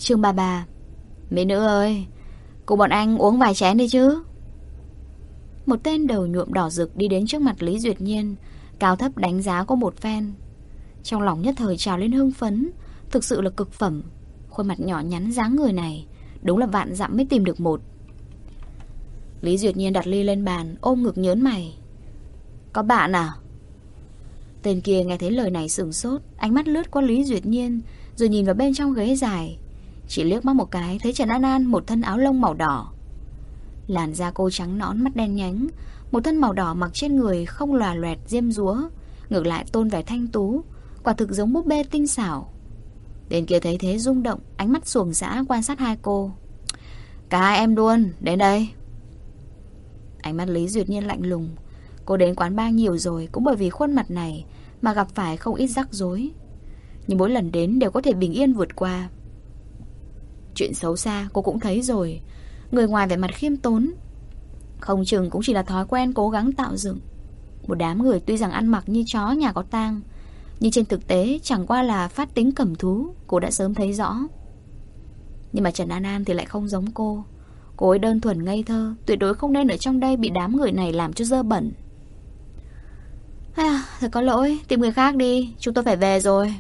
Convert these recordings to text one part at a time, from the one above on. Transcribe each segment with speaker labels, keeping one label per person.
Speaker 1: Chương 33. Mỹ nữ ơi, cùng bọn anh uống vài chén đi chứ. Một tên đầu nhuộm đỏ rực đi đến trước mặt Lý Duyệt Nhiên, cao thấp đánh giá cô một phen. Trong lòng nhất thời trào lên hưng phấn. Thực sự là cực phẩm. Khuôn mặt nhỏ nhắn dáng người này đúng là vạn dặm mới tìm được một. Lý Duyệt Nhiên đặt ly lên bàn, ôm ngực nhớn mày. Có bạn à? Tên kia nghe thấy lời này sửng sốt, ánh mắt lướt qua Lý Duyệt Nhiên, rồi nhìn vào bên trong ghế dài. Chỉ liếc mắt một cái thấy Trần An An một thân áo lông màu đỏ. Làn da cô trắng nõn, mắt đen nhánh, một thân màu đỏ mặc trên người không lòa loẹt diêm dúa, ngược lại tôn vẻ thanh tú, quả thực giống búp bê tinh xảo. Tên kia thấy thế rung động, ánh mắt xuồng xã quan sát hai cô. Cả hai em luôn, đến đây. Ánh mắt Lý Duyệt Nhiên lạnh lùng. Cô đến quán bar nhiều rồi, cũng bởi vì khuôn mặt này mà gặp phải không ít rắc rối, nhưng mỗi lần đến đều có thể bình yên vượt qua. Chuyện xấu xa cô cũng thấy rồi. Người ngoài vẻ mặt khiêm tốn, không chừng cũng chỉ là thói quen cố gắng tạo dựng. Một đám người tuy rằng ăn mặc như chó nhà có tang, nhưng trên thực tế chẳng qua là phát tính cẩm thú. Cô đã sớm thấy rõ. Nhưng mà Trần An An thì lại không giống cô. Cô ấy đơn thuần ngây thơ, tuyệt đối không nên ở trong đây bị đám người này làm cho dơ bẩn. Thật có lỗi, tìm người khác đi, chúng tôi phải về rồi.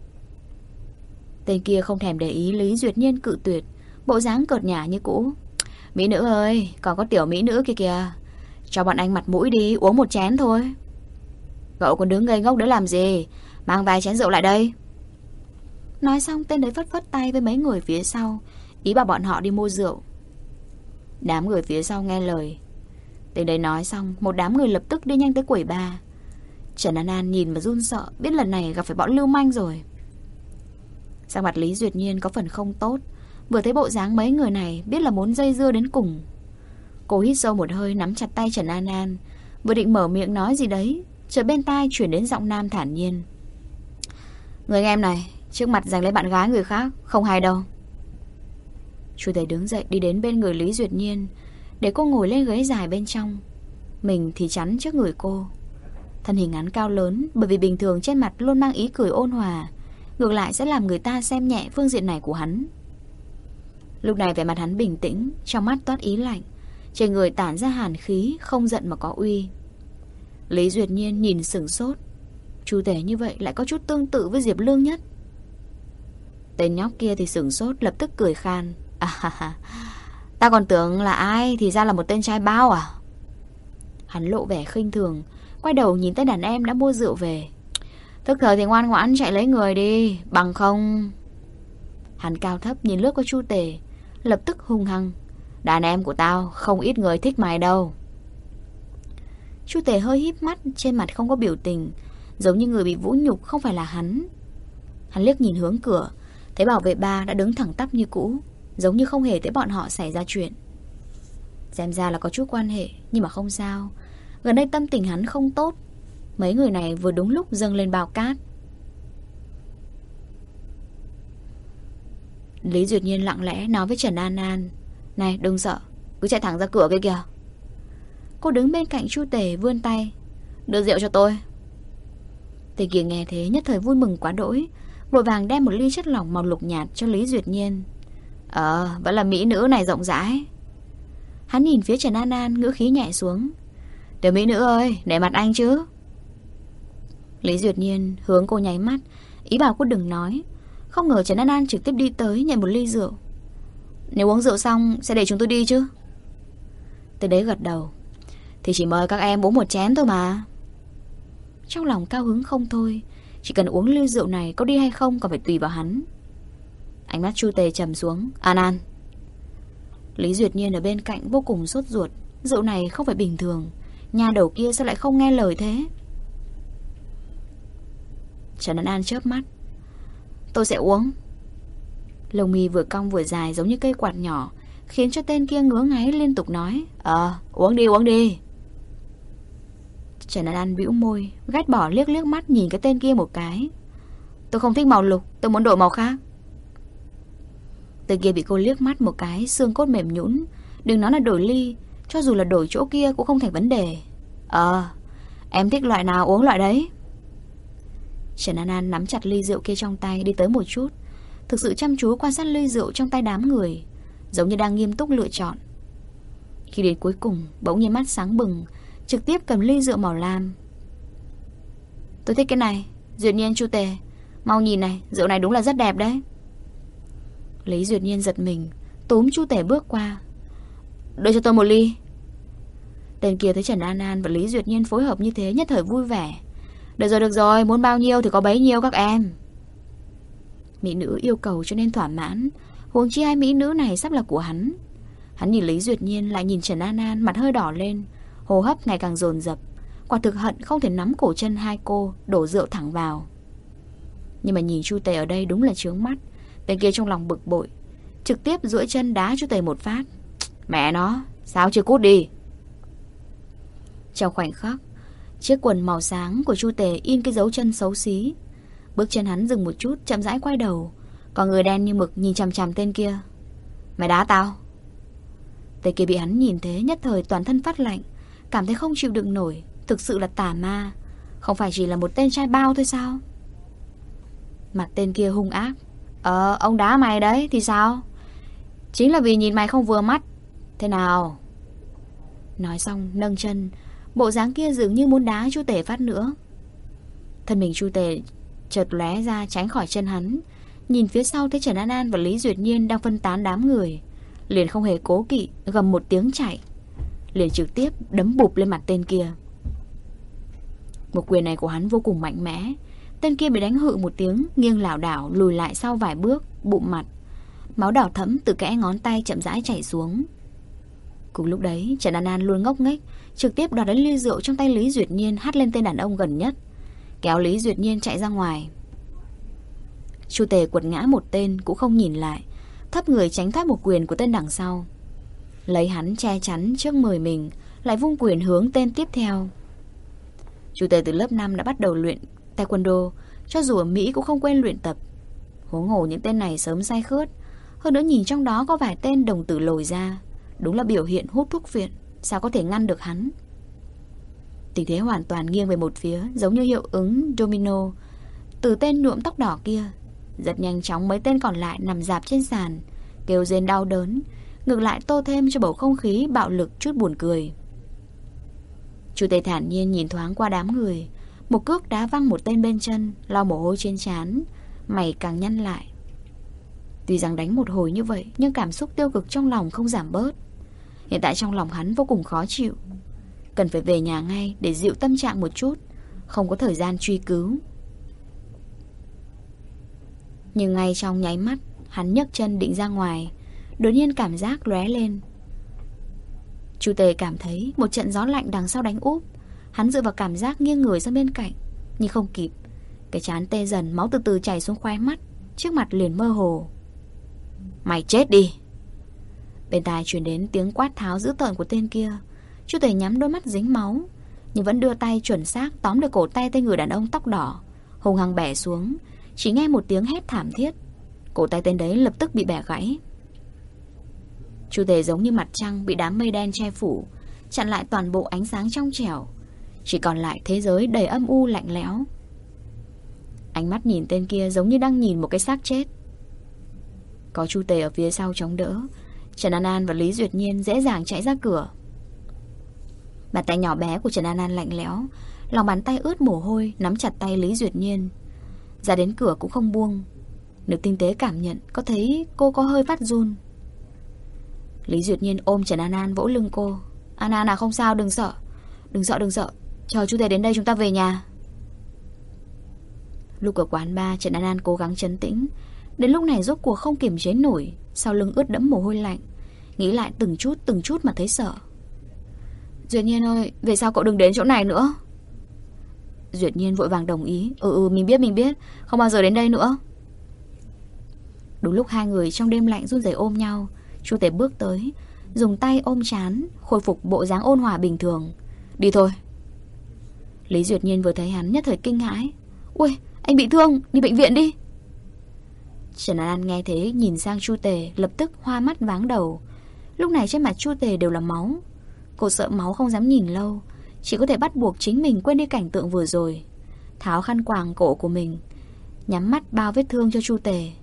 Speaker 1: Tên kia không thèm để ý Lý Duyệt Nhiên cự tuyệt, bộ dáng cợt nhả như cũ. Mỹ nữ ơi, còn có tiểu mỹ nữ kia kìa, cho bọn anh mặt mũi đi, uống một chén thôi. Cậu còn đứng ngây ngốc đấy làm gì, mang vài chén rượu lại đây. Nói xong tên đấy phất phất tay với mấy người phía sau, ý bảo bọn họ đi mua rượu. Đám người phía sau nghe lời. Tên đấy nói xong, một đám người lập tức đi nhanh tới quầy bar. Trần An An nhìn và run sợ, biết lần này gặp phải bọn lưu manh rồi. Sắc mặt Lý Duyệt Nhiên có phần không tốt. Vừa thấy bộ dáng mấy người này biết là muốn dây dưa đến cùng. Cô hít sâu một hơi, nắm chặt tay Trần An An, vừa định mở miệng nói gì đấy, chợt bên tai chuyển đến giọng nam thản nhiên. Người em này, trước mặt giành lấy bạn gái người khác, không hay đâu. Chú thầy đứng dậy đi đến bên người Lý Duyệt Nhiên, để cô ngồi lên ghế dài bên trong. Mình thì chắn trước người cô. Thân hình hắn cao lớn, bởi vì bình thường trên mặt luôn mang ý cười ôn hòa, ngược lại sẽ làm người ta xem nhẹ phương diện này của hắn. Lúc này vẻ mặt hắn bình tĩnh, trong mắt toát ý lạnh, trên người tản ra hàn khí, không giận mà có uy. Lý Duyệt Nhiên nhìn sửng sốt. Chú tể như vậy lại có chút tương tự với Diệp Lương Nhất. Tên nhóc kia thì sửng sốt, lập tức cười khan. Ta còn tưởng là ai, thì ra là một tên trai bao à? Hắn lộ vẻ khinh thường, quay đầu nhìn tay đàn em đã mua rượu về. Thức thời thì ngoan ngoãn chạy lấy người đi, bằng không... Hắn cao thấp nhìn lướt qua Chu Tề, lập tức hung hăng. Đàn em của tao không ít người thích mày đâu. Chu Tề hơi híp mắt, trên mặt không có biểu tình, giống như người bị vũ nhục không phải là hắn. Hắn liếc nhìn hướng cửa, thấy bảo vệ bar đã đứng thẳng tắp như cũ, giống như không hề thấy bọn họ xảy ra chuyện. Xem ra là có chút quan hệ, nhưng mà không sao. Gần đây tâm tình hắn không tốt. Mấy người này vừa đúng lúc dâng lên bao cát. Lý Duyệt Nhiên lặng lẽ nói với Trần An An. Này đừng sợ, cứ chạy thẳng ra cửa kia kìa. Cô đứng bên cạnh Chu Tề vươn tay. Đưa rượu cho tôi. Tên kia nghe thế nhất thời vui mừng quá đỗi, vội vàng đem một ly chất lỏng màu lục nhạt cho Lý Duyệt Nhiên. Vẫn là mỹ nữ này rộng rãi. Hắn nhìn phía Trần An An, ngữ khí nhẹ xuống. Tiểu mỹ nữ ơi, để mặt anh chứ. Lý Duyệt Nhiên hướng cô nháy mắt, ý bảo cô đừng nói. Không ngờ Trần An An trực tiếp đi tới nhận một ly rượu. Nếu uống rượu xong sẽ để chúng tôi đi chứ? Tên đấy gật đầu. Thì chỉ mời các em uống một chén thôi mà. Trong lòng cao hứng không thôi. Chỉ cần uống ly rượu này có đi hay không còn phải tùy vào hắn. Ánh mắt Chu Tề trầm xuống. An An. Lý Duyệt Nhiên ở bên cạnh vô cùng sốt ruột. Rượu này không phải bình thường, nhà đầu kia sao lại không nghe lời thế? Trần An An chớp mắt. Tôi sẽ uống. Lông mi vừa cong vừa dài giống như cây quạt nhỏ, khiến cho tên kia ngứa ngáy liên tục nói. Uống đi uống đi. Trần An An bĩu môi, ghét bỏ liếc liếc mắt nhìn cái tên kia một cái. Tôi không thích màu lục, tôi muốn đổi màu khác. Tên kia bị cô liếc mắt một cái, xương cốt mềm nhũn. Đừng nói là đổi ly, cho dù là đổi chỗ kia cũng không thành vấn đề. Em thích loại nào uống loại đấy. Trần An An nắm chặt ly rượu kia trong tay, đi tới một chút, thực sự chăm chú quan sát ly rượu trong tay đám người, giống như đang nghiêm túc lựa chọn. Khi đến cuối cùng, bỗng nhiên mắt sáng bừng, trực tiếp cầm ly rượu màu lam. Tôi thích cái này, Duyệt Nhiên, Chu Tề, mau nhìn này, rượu này đúng là rất đẹp đấy. Lý Duyệt Nhiên giật mình, túm Chu Tề bước qua. Đưa cho tôi một ly. Tên kia thấy Trần An An và Lý Duyệt Nhiên phối hợp như thế nhất thời vui vẻ. Được rồi, muốn bao nhiêu thì có bấy nhiêu các em. Mỹ nữ yêu cầu cho nên thỏa mãn, huống chi hai mỹ nữ này sắp là của hắn. Hắn nhìn Lý Duyệt Nhiên lại nhìn Trần An An, mặt hơi đỏ lên, hô hấp ngày càng dồn dập. Quả thực hận không thể nắm cổ chân hai cô, đổ rượu thẳng vào. Nhưng mà nhìn Chu Tề ở đây đúng là chướng mắt. Tên kia trong lòng bực bội, trực tiếp duỗi chân đá Chu Tề một phát. Mẹ nó, sao chưa cút đi. Trong khoảnh khắc, chiếc quần màu sáng của Chu Tề in cái dấu chân xấu xí. Bước chân hắn dừng một chút, chậm rãi quay đầu, còn người đen như mực nhìn chằm chằm tên kia. Mày đá tao? Tên kia bị hắn nhìn thế nhất thời toàn thân phát lạnh, cảm thấy không chịu đựng nổi. Thực sự là tà ma, không phải chỉ là một tên trai bao thôi sao? Mặt tên kia hung ác. Ông đá mày đấy thì sao? Chính là vì nhìn mày không vừa mắt. Thế nào? Nói xong nâng chân, bộ dáng kia dường như muốn đá Chu Tề phát nữa. Thân mình Chu Tề chợt lóe ra tránh khỏi chân hắn, nhìn phía sau thấy Trần An An và Lý Duyệt Nhiên đang phân tán đám người, liền không hề cố kỵ gầm một tiếng chạy, liền trực tiếp đấm bụp lên mặt tên kia. Một quyền này của hắn vô cùng mạnh mẽ. Tên kia bị đánh hự một tiếng, nghiêng lảo đảo lùi lại sau vài bước, bụng mặt, máu đỏ thẫm từ kẽ ngón tay chậm rãi chảy xuống. Cùng lúc đấy, Trần An An luôn ngốc nghếch, trực tiếp đoạt lấy ly rượu trong tay Lý Duyệt Nhiên, hắt lên tên đàn ông gần nhất, kéo Lý Duyệt Nhiên chạy ra ngoài. Chu Tề quật ngã một tên cũng không nhìn lại, thấp người tránh thoát một quyền của tên đằng sau, lấy hắn che chắn trước người mình, lại vung quyền hướng tên tiếp theo. Chu Tề từ lớp 5 đã bắt đầu luyện taekwondo, cho dù ở Mỹ cũng không quên luyện tập. Huống hồ những tên này sớm say khướt, hơn nữa nhìn trong đó có vài tên đồng tử lồi ra, đúng là biểu hiện hút thuốc viện, sao có thể ngăn được hắn. Tình thế hoàn toàn nghiêng về một phía, giống như hiệu ứng domino. Từ tên nhuộm tóc đỏ kia, rất nhanh chóng mấy tên còn lại nằm rạp trên sàn, kêu rên đau đớn, ngược lại tô thêm cho bầu không khí bạo lực chút buồn cười. Chu Tề thản nhiên nhìn thoáng qua đám người, một cước đá văng một tên bên chân, lau mồ hôi trên trán, mày càng nhăn lại. Tuy rằng đánh một hồi như vậy, nhưng cảm xúc tiêu cực trong lòng không giảm bớt. Hiện tại trong lòng hắn vô cùng khó chịu, cần phải về nhà ngay để dịu tâm trạng một chút, không có thời gian truy cứu. Nhưng ngay trong nháy mắt, hắn nhấc chân định ra ngoài, đột nhiên cảm giác lóe lên. Chu Tề cảm thấy một trận gió lạnh đằng sau đánh úp. Hắn dựa vào cảm giác nghiêng người sang bên cạnh, nhưng không kịp. Cái trán tê dần, máu từ từ chảy xuống khóe mắt, trước mặt liền mơ hồ. Mày chết đi! Bên tai truyền đến tiếng quát tháo dữ tợn của tên kia. Chu Tề nhắm đôi mắt dính máu, nhưng vẫn đưa tay chuẩn xác tóm được cổ tay tên người đàn ông tóc đỏ, hùng hăng bẻ xuống. Chỉ nghe một tiếng hét thảm thiết, cổ tay tên đấy lập tức bị bẻ gãy. Chu Tề giống như mặt trăng bị đám mây đen che phủ, chặn lại toàn bộ ánh sáng trong trẻo, chỉ còn lại thế giới đầy âm u lạnh lẽo. Ánh mắt nhìn tên kia giống như đang nhìn một cái xác chết. Có Chu Tề ở phía sau chống đỡ, Trần An An và Lý Duyệt Nhiên dễ dàng chạy ra cửa. Bàn tay nhỏ bé của Trần An An lạnh lẽo, lòng bàn tay ướt mồ hôi nắm chặt tay Lý Duyệt Nhiên, ra đến cửa cũng không buông. Nếu tinh tế cảm nhận, có thấy cô có hơi phát run. Lý Duyệt Nhiên ôm Trần An An vỗ lưng cô. An An à, không sao, đừng sợ. Đừng sợ, chờ Chu Tề đến đây chúng ta về nhà. Lúc ở quán bar, Trần An An cố gắng trấn tĩnh. Đến lúc này rốt cuộc không kiềm chế nổi, sau lưng ướt đẫm mồ hôi lạnh, nghĩ lại từng chút mà thấy sợ. Duyệt Nhiên ơi, về sau cậu đừng đến chỗ này nữa. Duyệt Nhiên vội vàng đồng ý. Mình biết, không bao giờ đến đây nữa. Đúng lúc hai người trong đêm lạnh run rẩy ôm nhau, Chu Tề bước tới, dùng tay ôm trán, khôi phục bộ dáng ôn hòa bình thường. Đi thôi. Lý Duyệt Nhiên vừa thấy hắn nhất thời kinh hãi. Ui, anh bị thương, đi bệnh viện đi. Trần An An nghe thế nhìn sang Chu Tề, lập tức hoa mắt váng đầu. Lúc này trên mặt Chu Tề đều là máu. Cô sợ máu không dám nhìn lâu, chỉ có thể bắt buộc chính mình quên đi cảnh tượng vừa rồi, tháo khăn quàng cổ của mình, nhắm mắt bao vết thương cho Chu Tề.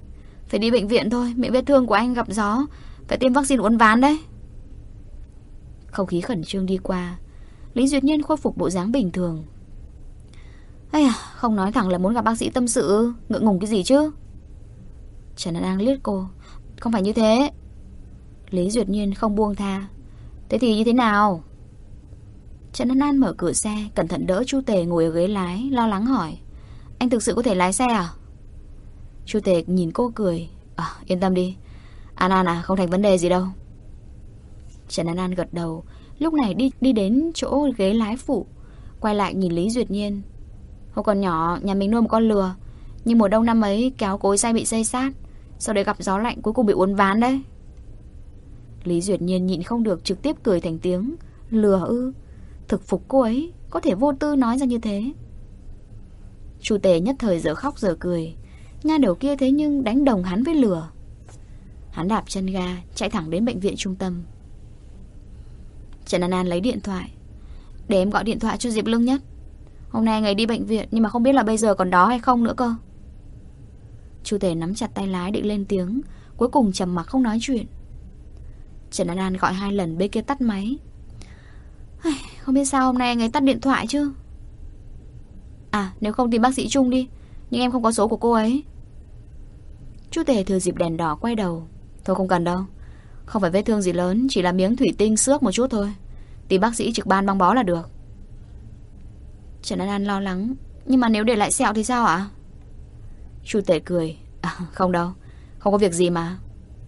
Speaker 1: Phải đi bệnh viện thôi, miệng vết thương của anh gặp gió, phải tiêm vaccine uốn ván đấy. Không khí khẩn trương đi qua, Lý Duyệt Nhiên khôi phục bộ dáng bình thường. Ây à, không nói thẳng là muốn gặp bác sĩ tâm sự, ngượng ngùng cái gì chứ? Trần An An liếc cô. Không phải như thế. Lý Duyệt Nhiên không buông tha. Thế thì như thế nào? Trần An An mở cửa xe, cẩn thận đỡ Chu Tề ngồi ở ghế lái, lo lắng hỏi. Anh thực sự có thể lái xe à? Chu Tề nhìn cô cười. Yên tâm đi, An An à, không thành vấn đề gì đâu. Trần An An gật đầu. Lúc này đi đến chỗ ghế lái phụ, quay lại nhìn Lý Duyệt Nhiên. Hồi còn nhỏ, nhà mình nuôi một con lừa, nhưng mùa đông năm ấy kéo cối xay bị xây sát, sau đấy gặp gió lạnh cuối cùng bị uốn ván đấy. Lý Duyệt Nhiên nhịn không được trực tiếp cười thành tiếng. Lừa ư? Thực phục cô ấy có thể vô tư nói ra như thế. Chu Tề nhất thời giờ khóc giờ cười. Nha đầu kia thế nhưng đánh đồng hắn với lừa. Hắn đạp chân ga chạy thẳng đến bệnh viện trung tâm. Trần An An lấy điện thoại. Để em gọi điện thoại cho Diệp Lương Nhất. Hôm nay ngày đi bệnh viện, nhưng mà không biết là bây giờ còn đó hay không nữa cơ. Chu Tề nắm chặt tay lái định lên tiếng, cuối cùng trầm mặc không nói chuyện. Trần An An gọi 2 lần, bên kia tắt máy. Không biết sao hôm nay anh ấy tắt điện thoại chứ. Nếu không tìm bác sĩ Trung đi, nhưng em không có số của cô ấy. Chu Tề thừa dịp đèn đỏ quay đầu. Thôi không cần đâu, không phải vết thương gì lớn, chỉ là miếng thủy tinh xước một chút thôi. Tìm bác sĩ trực ban băng bó là được. Trần An An lo lắng. Nhưng mà nếu để lại sẹo thì sao ạ? Chu Tề cười. Không đâu, không có việc gì mà.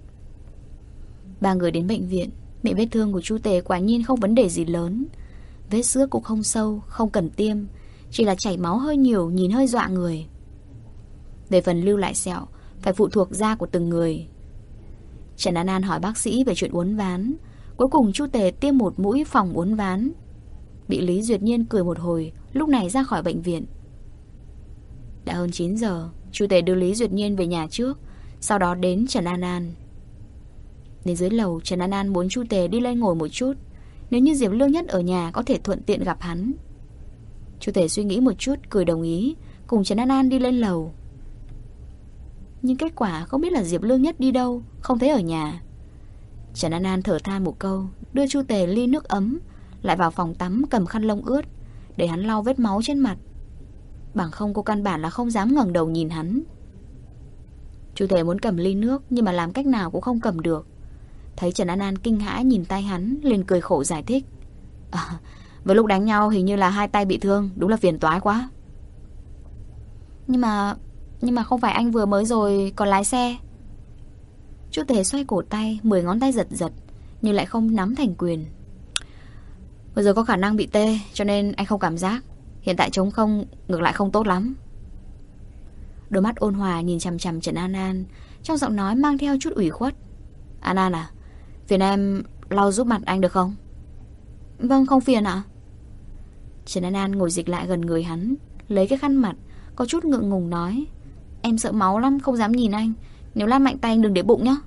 Speaker 1: 3 người đến bệnh viện. Miệng vết thương của Chu Tề quả nhiên không vấn đề gì lớn. Vết xước cũng không sâu, không cần tiêm, chỉ là chảy máu hơi nhiều, nhìn hơi dọa người. Về phần lưu lại sẹo, phải phụ thuộc da của từng người. Trần An An hỏi bác sĩ về chuyện uốn ván. Cuối cùng Chu Tề tiêm 1 mũi phòng uốn ván. Bị Lý Duyệt Nhiên cười một hồi, lúc này ra khỏi bệnh viện. Đã hơn 9 giờ, Chu Tề đưa Lý Duyệt Nhiên về nhà trước, sau đó đến Trần An An. Đến dưới lầu, Trần An An muốn Chu Tề đi lên ngồi một chút. Nếu như Diệp Lương Nhất ở nhà có thể thuận tiện gặp hắn. Chu Tề suy nghĩ một chút, cười đồng ý, cùng Trần An An đi lên lầu. Nhưng kết quả không biết là Diệp Lương Nhất đi đâu, không thấy ở nhà. Trần An An thở than một câu, đưa Chu Tề ly nước ấm, lại vào phòng tắm cầm khăn lông ướt để hắn lau vết máu trên mặt. Bằng không cô căn bản là không dám ngẩng đầu nhìn hắn. Chu Tề muốn cầm ly nước, nhưng mà làm cách nào cũng không cầm được. Thấy Trần An An kinh hãi nhìn tay hắn, liền cười khổ giải thích. Với lúc đánh nhau hình như là 2 tay bị thương, đúng là phiền toái quá. Nhưng mà không phải anh vừa mới rồi còn lái xe. Chu Tề xoay cổ tay, 10 ngón tay giật giật, nhưng lại không nắm thành quyền. Vừa rồi có khả năng bị tê, cho nên anh không cảm giác. Hiện tại trống không, ngược lại không tốt lắm. Đôi mắt ôn hòa nhìn chằm chằm Trần An An, trong giọng nói mang theo chút ủy khuất. An An à, phiền em lau giúp mặt anh được không? Vâng, không phiền ạ. Trần An An ngồi dịch lại gần người hắn, lấy cái khăn mặt, có chút ngượng ngùng nói. Em sợ máu lắm, không dám nhìn anh. Nếu lát mạnh tay anh đừng để bụng nhé.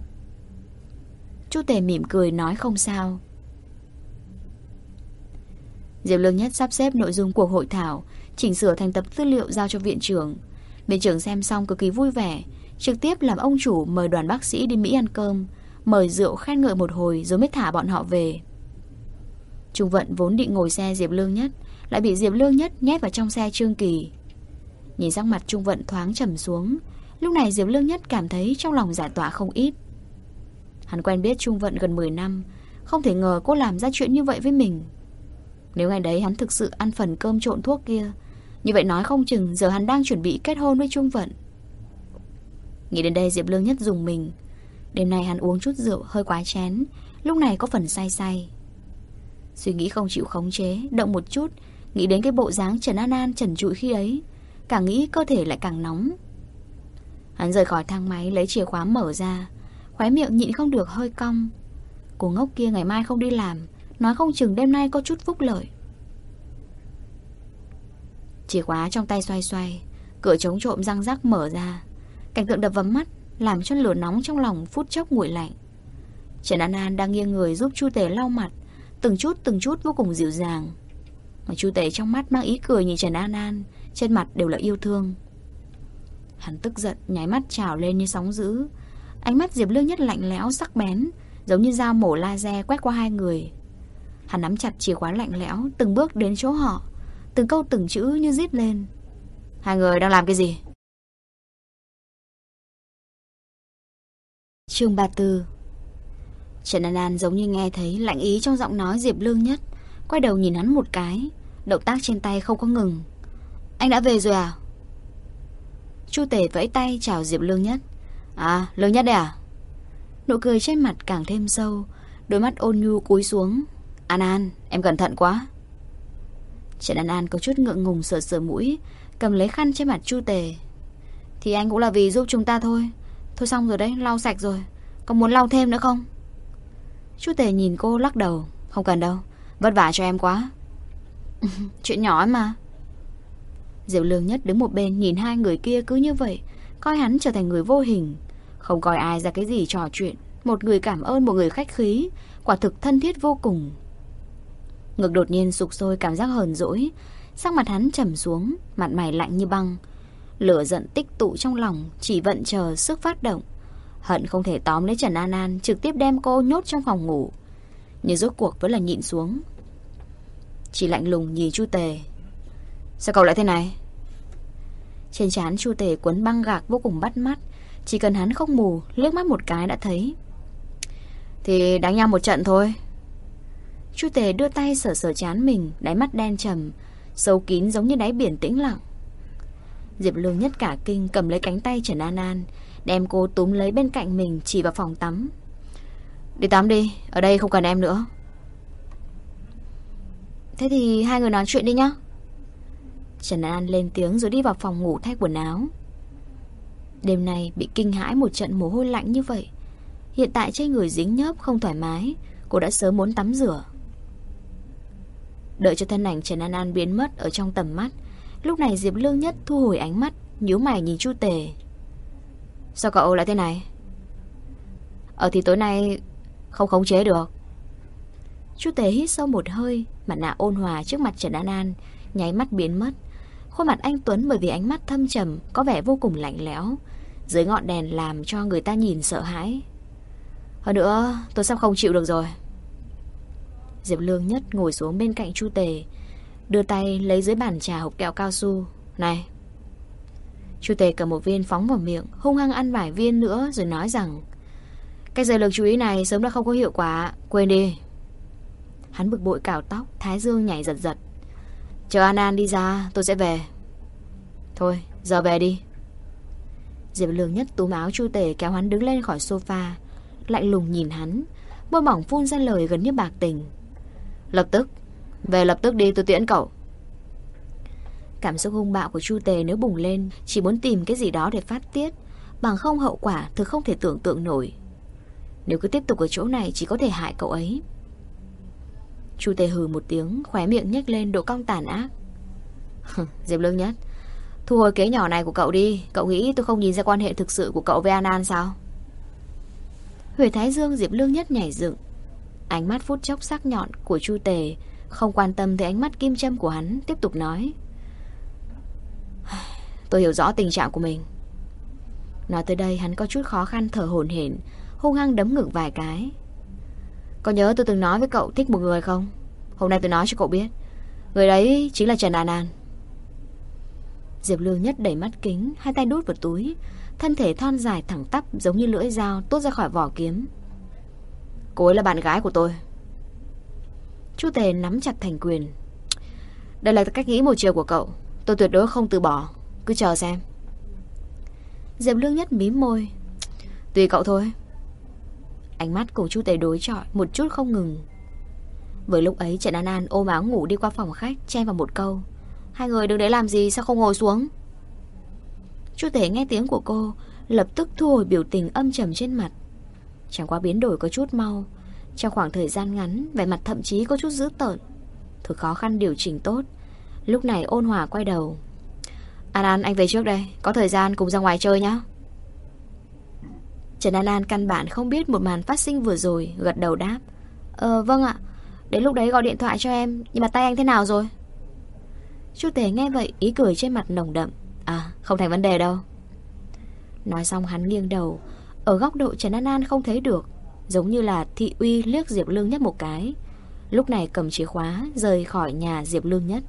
Speaker 1: Chu Tề mỉm cười nói không sao. Diệp Lương Nhất sắp xếp nội dung cuộc hội thảo, chỉnh sửa thành tập tư liệu giao cho viện trưởng. Viện trưởng xem xong cực kỳ vui vẻ, trực tiếp làm ông chủ mời đoàn bác sĩ đi Mỹ ăn cơm, mời rượu khen ngợi một hồi rồi mới thả bọn họ về. Trung Vận vốn định ngồi xe Diệp Lương Nhất, lại bị Diệp Lương Nhất nhét vào trong xe Trương Kỳ. Nhìn sắc mặt Trung Vận thoáng trầm xuống, lúc này Diệp Lương Nhất cảm thấy trong lòng giải tỏa không ít. Hắn quen biết Trung Vận gần 10 năm, không thể ngờ cô làm ra chuyện như vậy với mình. Nếu ngày đấy hắn thực sự ăn phần cơm trộn thuốc kia, như vậy nói không chừng giờ hắn đang chuẩn bị kết hôn với Trung Vận. Nghĩ đến đây Diệp Lương Nhất rùng mình. Đêm nay hắn uống chút rượu hơi quá chén, lúc này có phần say say. Suy nghĩ không chịu khống chế, động một chút, nghĩ đến cái bộ dáng Trần An An trần trụi khi ấy, càng nghĩ cơ thể lại càng nóng. Hắn rời khỏi thang máy lấy chìa khóa mở ra, khóe miệng nhịn không được hơi cong. Cô ngốc kia ngày mai không đi làm, nói không chừng đêm nay có chút phúc lợi. Chìa khóa trong tay xoay xoay, cửa chống trộm răng rắc mở ra. Cảnh tượng đập vào mắt làm cho lửa nóng trong lòng phút chốc nguội lạnh. Trần An An đang nghiêng người giúp Chu Tề lau mặt, từng chút vô cùng dịu dàng. Mà Chu Tề trong mắt mang ý cười nhìn Trần An An, trên mặt đều là yêu thương. Hắn tức giận, nháy mắt trào lên như sóng dữ. Ánh mắt Diệp Lương Nhất lạnh lẽo sắc bén, giống như dao mổ laser quét qua hai người. Hắn nắm chặt chìa khóa lạnh lẽo, từng bước đến chỗ họ, từng câu từng chữ như rít lên. Hai người đang làm cái gì? Chương 34. Trần An An giống như nghe thấy lạnh ý trong giọng nói Diệp Lương Nhất, quay đầu nhìn hắn một cái. Động tác trên tay không có ngừng. Anh đã về rồi à? Chu Tề vẫy tay chào Diệp Lương Nhất. À, Lương Nhất đây à? Nụ cười trên mặt càng thêm sâu, đôi mắt ôn nhu cúi xuống. An An, em cẩn thận quá. Trần An An có chút ngượng ngùng sờ sờ mũi, cầm lấy khăn trên mặt Chu Tề. Thì anh cũng là vì giúp chúng ta thôi. Thôi xong rồi đấy, lau sạch rồi. Còn muốn lau thêm nữa không? Chu Tề nhìn cô lắc đầu. Không cần đâu, vất vả cho em quá. Chuyện nhỏ ấy mà. Diệp Lương Nhất đứng một bên nhìn hai người kia cứ như vậy, coi hắn trở thành người vô hình, không coi ai ra cái gì trò chuyện. Một người cảm ơn một người khách khí, quả thực thân thiết vô cùng. Ngực đột nhiên sục sôi cảm giác hờn dỗi, sắc mặt hắn trầm xuống, mặt mày lạnh như băng. Lửa giận tích tụ trong lòng, chỉ vận chờ sức phát động. Hận không thể tóm lấy Trần An An, trực tiếp đem cô nhốt trong phòng ngủ. Nhưng rốt cuộc vẫn là nhịn xuống. Chỉ lạnh lùng nhìn Chu Tề. Sao cậu lại thế này? Trên trán Chu Tề quấn băng gạc vô cùng bắt mắt, chỉ cần hắn không mù, liếc mắt một cái đã thấy. Thì đánh nhau một trận thôi. Chu Tề đưa tay sờ sờ trán mình, đáy mắt đen trầm, sâu kín giống như đáy biển tĩnh lặng. Diệp Lương Nhất cả kinh cầm lấy cánh tay Trần An An, đem cô túm lấy bên cạnh mình, chỉ vào phòng tắm. Đi tắm đi, ở đây không cần em nữa. Thế thì hai người nói chuyện đi nhá. Trần An An lên tiếng rồi đi vào phòng ngủ thay quần áo. Đêm nay bị kinh hãi một trận mồ hôi lạnh như vậy, hiện tại trên người dính nhớp không thoải mái, cô đã sớm muốn tắm rửa. Đợi cho thân ảnh Trần An An biến mất ở trong tầm mắt, lúc này Diệp Lương Nhất thu hồi ánh mắt, nhíu mày nhìn Chu Tề. Sao cậu lại thế này? Thì tối nay không khống chế được. Chu Tề hít sâu một hơi, mặt nạ ôn hòa trước mặt Trần An An nháy mắt biến mất. Khuôn mặt anh Tuấn bởi vì ánh mắt thâm trầm có vẻ vô cùng lạnh lẽo, dưới ngọn đèn làm cho người ta nhìn sợ hãi. Hơn nữa tôi sắp không chịu được rồi. Diệp Lương Nhất ngồi xuống bên cạnh Chu Tề, đưa tay lấy dưới bàn trà hộp kẹo cao su. Này. Chu Tề cầm một viên phóng vào miệng, hung hăng ăn vài viên nữa rồi nói rằng cái giờ lực chú ý này sớm đã không có hiệu quả, quên đi. Hắn bực bội cào tóc, thái dương nhảy giật giật. Chờ An An đi ra tôi sẽ về. Thôi giờ về đi. Diệp Lương Nhất túm áo Chu Tề kéo hắn đứng lên khỏi sofa, lạnh lùng nhìn hắn, môi mỏng phun ra lời gần như bạc tình. Lập tức, về lập tức đi, tôi tiễn cậu. Cảm xúc hung bạo của Chu Tề nếu bùng lên, chỉ muốn tìm cái gì đó để phát tiết, bằng không hậu quả thực không thể tưởng tượng nổi. Nếu cứ tiếp tục ở chỗ này chỉ có thể hại cậu ấy. Chu Tề hừ một tiếng, khóe miệng nhếch lên độ cong tàn ác. Diệp Lương Nhất, thu hồi kế nhỏ này của cậu đi. Cậu nghĩ tôi không nhìn ra quan hệ thực sự của cậu với An An sao? Huệ thái dương Diệp Lương Nhất nhảy dựng. Ánh mắt phút chốc sắc nhọn của Chu Tề không quan tâm tới ánh mắt kim châm của hắn, tiếp tục nói. Tôi hiểu rõ tình trạng của mình. Nói tới đây hắn có chút khó khăn thở hổn hển, hung hăng đấm ngực vài cái. Có nhớ tôi từng nói với cậu thích một người không? Hôm nay tôi nói cho cậu biết, người đấy chính là Trần An An. Diệp Lương Nhất đẩy mắt kính, hai tay đút vào túi, thân thể thon dài thẳng tắp giống như lưỡi dao tuốt ra khỏi vỏ kiếm. Cô ấy là bạn gái của tôi. Chu Tề nắm chặt thành quyền. Đây là cách nghĩ một chiều của cậu, tôi tuyệt đối không từ bỏ. Cứ chờ xem. Diệp Lương Nhất mím môi. Tùy cậu thôi. Ánh mắt của Chu Tề đối chọi một chút không ngừng. Vừa lúc ấy Trần An An ôm áo ngủ đi qua phòng khách, chen vào một câu. Hai người đứng đấy làm gì, sao không ngồi xuống? Chu Tề nghe tiếng của cô, lập tức thu hồi biểu tình âm trầm trên mặt. Chẳng qua biến đổi có chút mau. Trong khoảng thời gian ngắn, vẻ mặt thậm chí có chút dữ tợn. Thực khó khăn điều chỉnh tốt. Lúc này ôn hòa quay đầu. An An, anh về trước đây, có thời gian cùng ra ngoài chơi nhé. Trần An An căn bản không biết một màn phát sinh vừa rồi, gật đầu đáp. Vâng ạ. Đến lúc đấy gọi điện thoại cho em. Nhưng mà tay anh thế nào rồi? Chu Tề nghe vậy, ý cười trên mặt nồng đậm. À, không thành vấn đề đâu. Nói xong hắn nghiêng đầu. Ở góc độ Trần An An không thấy được, giống như là thị uy liếc Diệp Lương Nhất một cái. Lúc này cầm chìa khóa rời khỏi nhà Diệp Lương Nhất.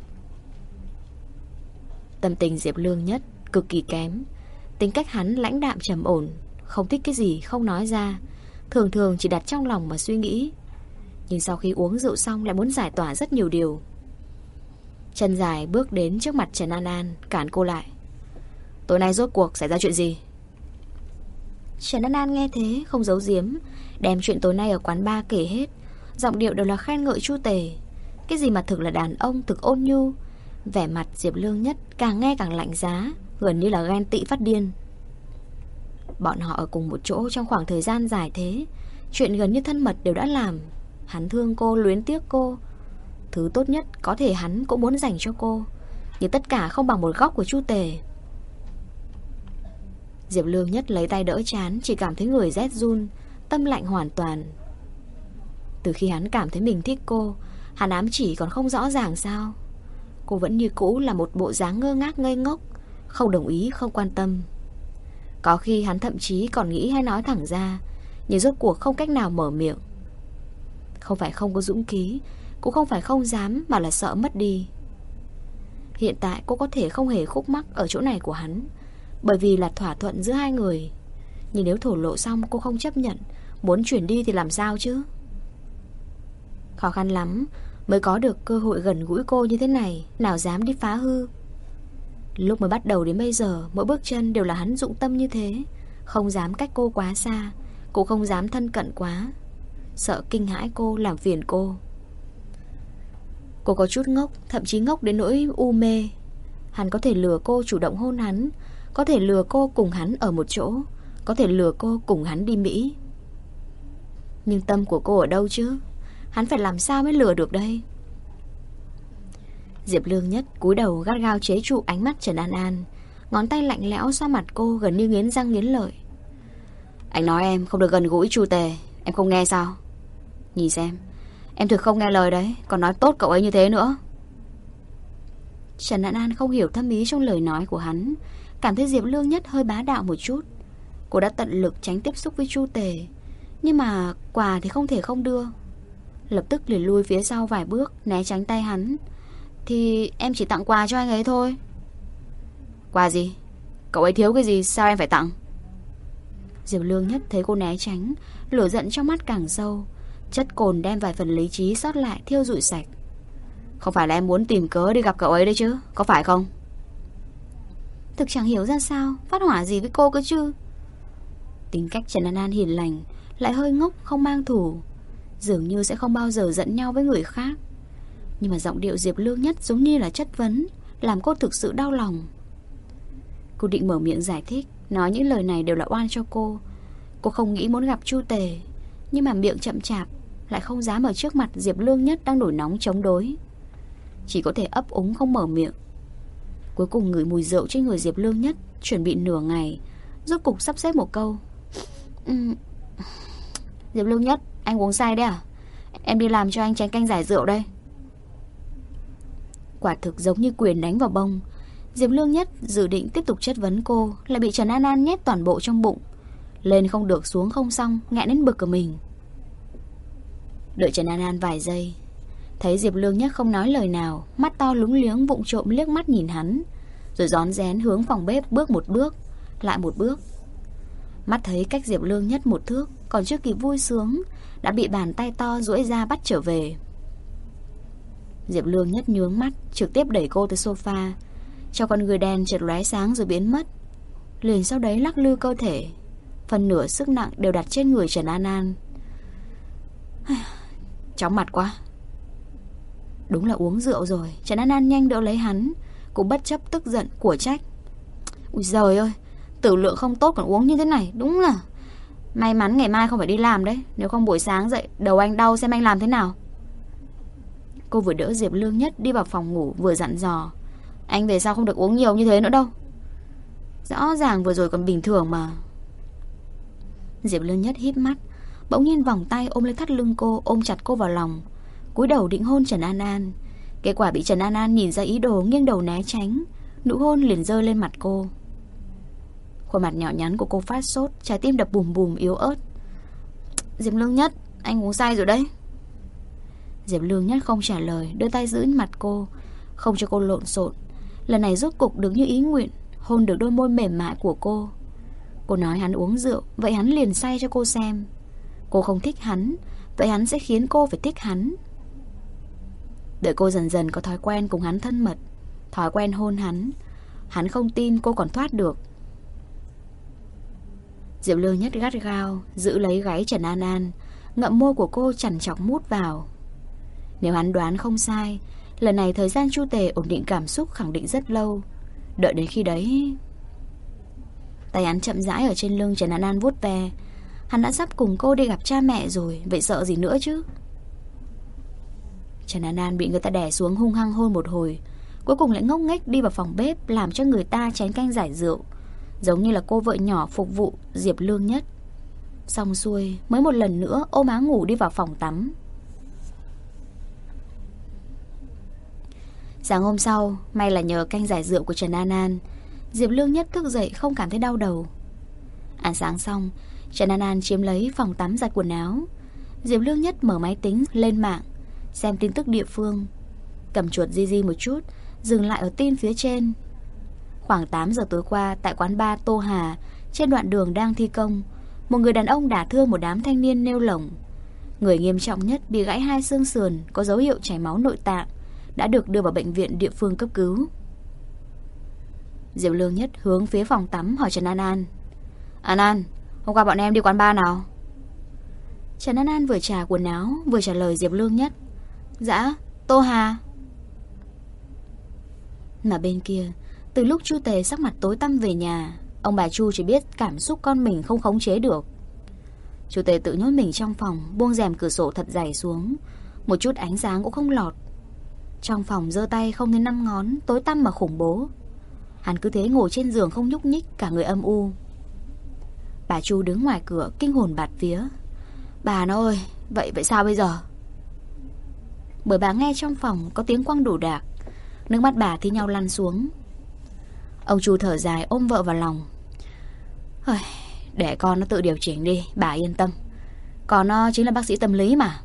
Speaker 1: Tâm tình Diệp Lương Nhất cực kỳ kém. Tính cách hắn lãnh đạm trầm ổn, không thích cái gì không nói ra, thường thường chỉ đặt trong lòng mà suy nghĩ. Nhưng sau khi uống rượu xong lại muốn giải tỏa rất nhiều điều. Chân dài bước đến trước mặt Trần An An, cản cô lại. Tối nay rốt cuộc xảy ra chuyện gì? Trần An An nghe thế không giấu giếm, đem chuyện tối nay ở quán bar kể hết. Giọng điệu đều là khen ngợi Chu Tề. Cái gì mà thực là đàn ông, thực ôn nhu. Vẻ mặt Diệp Lương Nhất càng nghe càng lạnh giá, gần như là ghen tị phát điên. Bọn họ ở cùng một chỗ trong khoảng thời gian dài thế, chuyện gần như thân mật đều đã làm. Hắn thương cô, luyến tiếc cô. Thứ tốt nhất có thể hắn cũng muốn dành cho cô, nhưng tất cả không bằng một góc của Chu Tề. Diệp Lương Nhất lấy tay đỡ trán, chỉ cảm thấy người rét run, tâm lạnh hoàn toàn. Từ khi hắn cảm thấy mình thích cô, hắn ám chỉ còn không rõ ràng sao? Cô vẫn như cũ là một bộ dáng ngơ ngác ngây ngốc, không đồng ý, không quan tâm. Có khi hắn thậm chí còn nghĩ hay nói thẳng ra, nhưng rốt cuộc không cách nào mở miệng. Không phải không có dũng khí, cũng không phải không dám, mà là sợ mất đi. Hiện tại cô có thể không hề khúc mắc ở chỗ này của hắn, bởi vì là thỏa thuận giữa hai người. Nhưng nếu thổ lộ xong cô không chấp nhận, muốn chuyển đi thì làm sao chứ? Khó khăn lắm mới có được cơ hội gần gũi cô như thế này, nào dám đi phá hư. Lúc mới bắt đầu đến bây giờ, mỗi bước chân đều là hắn dụng tâm như thế. Không dám cách cô quá xa, cũng không dám thân cận quá, sợ kinh hãi cô, làm phiền cô. Cô có chút ngốc, thậm chí ngốc đến nỗi u mê. Hắn có thể lừa cô chủ động hôn hắn, có thể lừa cô cùng hắn ở một chỗ, có thể lừa cô cùng hắn đi Mỹ. Nhưng tâm của cô ở đâu chứ? Hắn phải làm sao mới lừa được đây? Diệp Lương Nhất cúi đầu gắt gao chế trụ ánh mắt Trần An An, ngón tay lạnh lẽo xoa mặt cô, gần như nghiến răng nghiến lợi. Anh nói em không được gần gũi Chu Tề, em không nghe sao? Nhìn xem, em thực không nghe lời đấy, còn nói tốt cậu ấy như thế nữa. Trần An An không hiểu thâm ý trong lời nói của hắn, cảm thấy Diệp Lương Nhất hơi bá đạo một chút. Cô đã tận lực tránh tiếp xúc với Chu Tề, nhưng mà quà thì không thể không đưa. Lập tức liền lui phía sau vài bước, né tránh tay hắn. Thì em chỉ tặng quà cho anh ấy thôi. Quà gì? Cậu ấy thiếu cái gì sao em phải tặng? Diệp Lương Nhất thấy cô né tránh, lửa giận trong mắt càng sâu. Chất cồn đem vài phần lý trí sót lại thiêu rụi sạch. Không phải là em muốn tìm cớ đi gặp cậu ấy đấy chứ, có phải không? Thực chẳng hiểu ra sao phát hỏa gì với cô cơ chứ. Tính cách Trần An An hiền lành, lại hơi ngốc, không mang thù, dường như sẽ không bao giờ giận nhau với người khác. Nhưng mà giọng điệu Diệp Lương Nhất giống như là chất vấn, làm cô thực sự đau lòng. Cô định mở miệng giải thích, nói những lời này đều là oan cho cô. Cô không nghĩ muốn gặp Chu Tề, nhưng mà miệng chậm chạp, lại không dám ở trước mặt Diệp Lương Nhất đang nổi nóng chống đối. Chỉ có thể ấp úng không mở miệng. Cuối cùng ngửi mùi rượu trên người Diệp Lương Nhất, chuẩn bị nửa ngày, rốt cục sắp xếp một câu. Diệp Lương Nhất, anh uống say đấy à? Em đi làm cho anh chén canh giải rượu đây. Quả thực giống như quyền đánh vào bông. Diệp Lương Nhất dự định tiếp tục chất vấn cô, lại bị Trần An An nhét toàn bộ trong bụng. Lên không được xuống không xong, nghẹn đến bực của mình. Đợi Trần An An vài giây, thấy Diệp Lương Nhất không nói lời nào, mắt to lúng liếng vụng trộm liếc mắt nhìn hắn, rồi rón rén hướng phòng bếp bước một bước, lại một bước. Mắt thấy cách Diệp Lương Nhất một thước, còn chưa kịp vui sướng, đã bị bàn tay to duỗi ra bắt trở về. Diệp Lương Nhất nhướng mắt, trực tiếp đẩy cô tới sofa, cho con người đèn chợt lóe sáng rồi biến mất. Liền sau đấy lắc lư cơ thể, phần nửa sức nặng đều đặt trên người Trần An An. Chóng mặt quá. Đúng là uống rượu rồi. Trần An An nhanh đỡ lấy hắn, cũng bất chấp tức giận của trách. Ui giời ơi, tử lượng không tốt còn uống như thế này, đúng là may mắn ngày mai không phải đi làm đấy. Nếu không buổi sáng dậy đầu anh đau xem anh làm thế nào. Cô vừa đỡ Diệp Lương Nhất đi vào phòng ngủ, vừa dặn dò. Anh về sau không được uống nhiều như thế nữa đâu. Rõ ràng vừa rồi còn bình thường mà. Diệp Lương Nhất híp mắt, bỗng nhiên vòng tay ôm lấy thắt lưng cô, ôm chặt cô vào lòng, cúi đầu định hôn Trần An An. Kết quả bị Trần An An nhìn ra ý đồ, nghiêng đầu né tránh, nụ hôn liền rơi lên mặt cô. Khuôn mặt nhỏ nhắn của cô phát sốt, trái tim đập bùm bùm yếu ớt. Diệp Lương Nhất, anh uống say rồi đấy. Diệp Lương Nhất không trả lời, đưa tay giữ mặt cô, không cho cô lộn xộn. Lần này rốt cục được như ý nguyện, hôn được đôi môi mềm mại của cô. Cô nói hắn uống rượu, vậy hắn liền say cho cô xem. Cô không thích hắn, vậy hắn sẽ khiến cô phải thích hắn. Đợi cô dần dần có thói quen cùng hắn thân mật, thói quen hôn hắn, hắn không tin cô còn thoát được. Diệp Lương Nhất gắt gao giữ lấy gáy Trần An An, ngậm môi của cô chằn chọc mút vào. Nếu hắn đoán không sai, lần này thời gian Chu Tề ổn định cảm xúc khẳng định rất lâu. Đợi đến khi đấy... Tay hắn chậm rãi ở trên lưng Trần An An vuốt ve. Hắn đã sắp cùng cô đi gặp cha mẹ rồi, vậy sợ gì nữa chứ. Trần An An bị người ta đè xuống hung hăng hôn một hồi, cuối cùng lại ngốc nghếch đi vào phòng bếp làm cho người ta chén canh giải rượu, giống như là cô vợ nhỏ phục vụ Diệp Lương Nhất. Xong xuôi mới một lần nữa ôm áo ngủ đi vào phòng tắm. Sáng hôm sau, may là nhờ canh giải rượu của Trần An An, Diệp Lương Nhất thức dậy không cảm thấy đau đầu. Ăn sáng xong, Trần An An chiếm lấy phòng tắm giặt quần áo. Diệp Lương Nhất mở máy tính lên mạng, xem tin tức địa phương, cầm chuột di một chút, dừng lại ở tin phía trên. Khoảng 8 giờ tối qua, tại quán bar Tô Hà, trên đoạn đường đang thi công, một người đàn ông đả thương một đám thanh niên nêu lồng. Người nghiêm trọng nhất bị gãy 2 xương sườn, có dấu hiệu chảy máu nội tạng, đã được đưa vào bệnh viện địa phương cấp cứu. Diệp Lương Nhất hướng phía phòng tắm hỏi Trần An An. An An, hôm qua bọn em đi quán bar nào? Trần An An vừa trả quần áo vừa trả lời Diệp Lương Nhất. Dạ, Tô Hà. Mà bên kia, từ lúc Chu Tề sắc mặt tối tăm về nhà, ông bà Chu chỉ biết cảm xúc con mình không khống chế được. Chu Tề tự nhốt mình trong phòng, buông rèm cửa sổ thật dày xuống, một chút ánh sáng cũng không lọt. Trong phòng giơ tay không đến 5 ngón, tối tăm mà khủng bố. Hắn cứ thế ngồi trên giường không nhúc nhích, cả người âm u. Bà Chu đứng ngoài cửa kinh hồn bạt vía. Bà nó ơi, vậy sao bây giờ? Bởi bà nghe trong phòng có tiếng quăng đồ đạc, nước mắt bà thi nhau lăn xuống. Ông Chu thở dài ôm vợ vào lòng. Để con nó tự điều chỉnh đi, bà yên tâm. Con nó chính là bác sĩ tâm lý mà.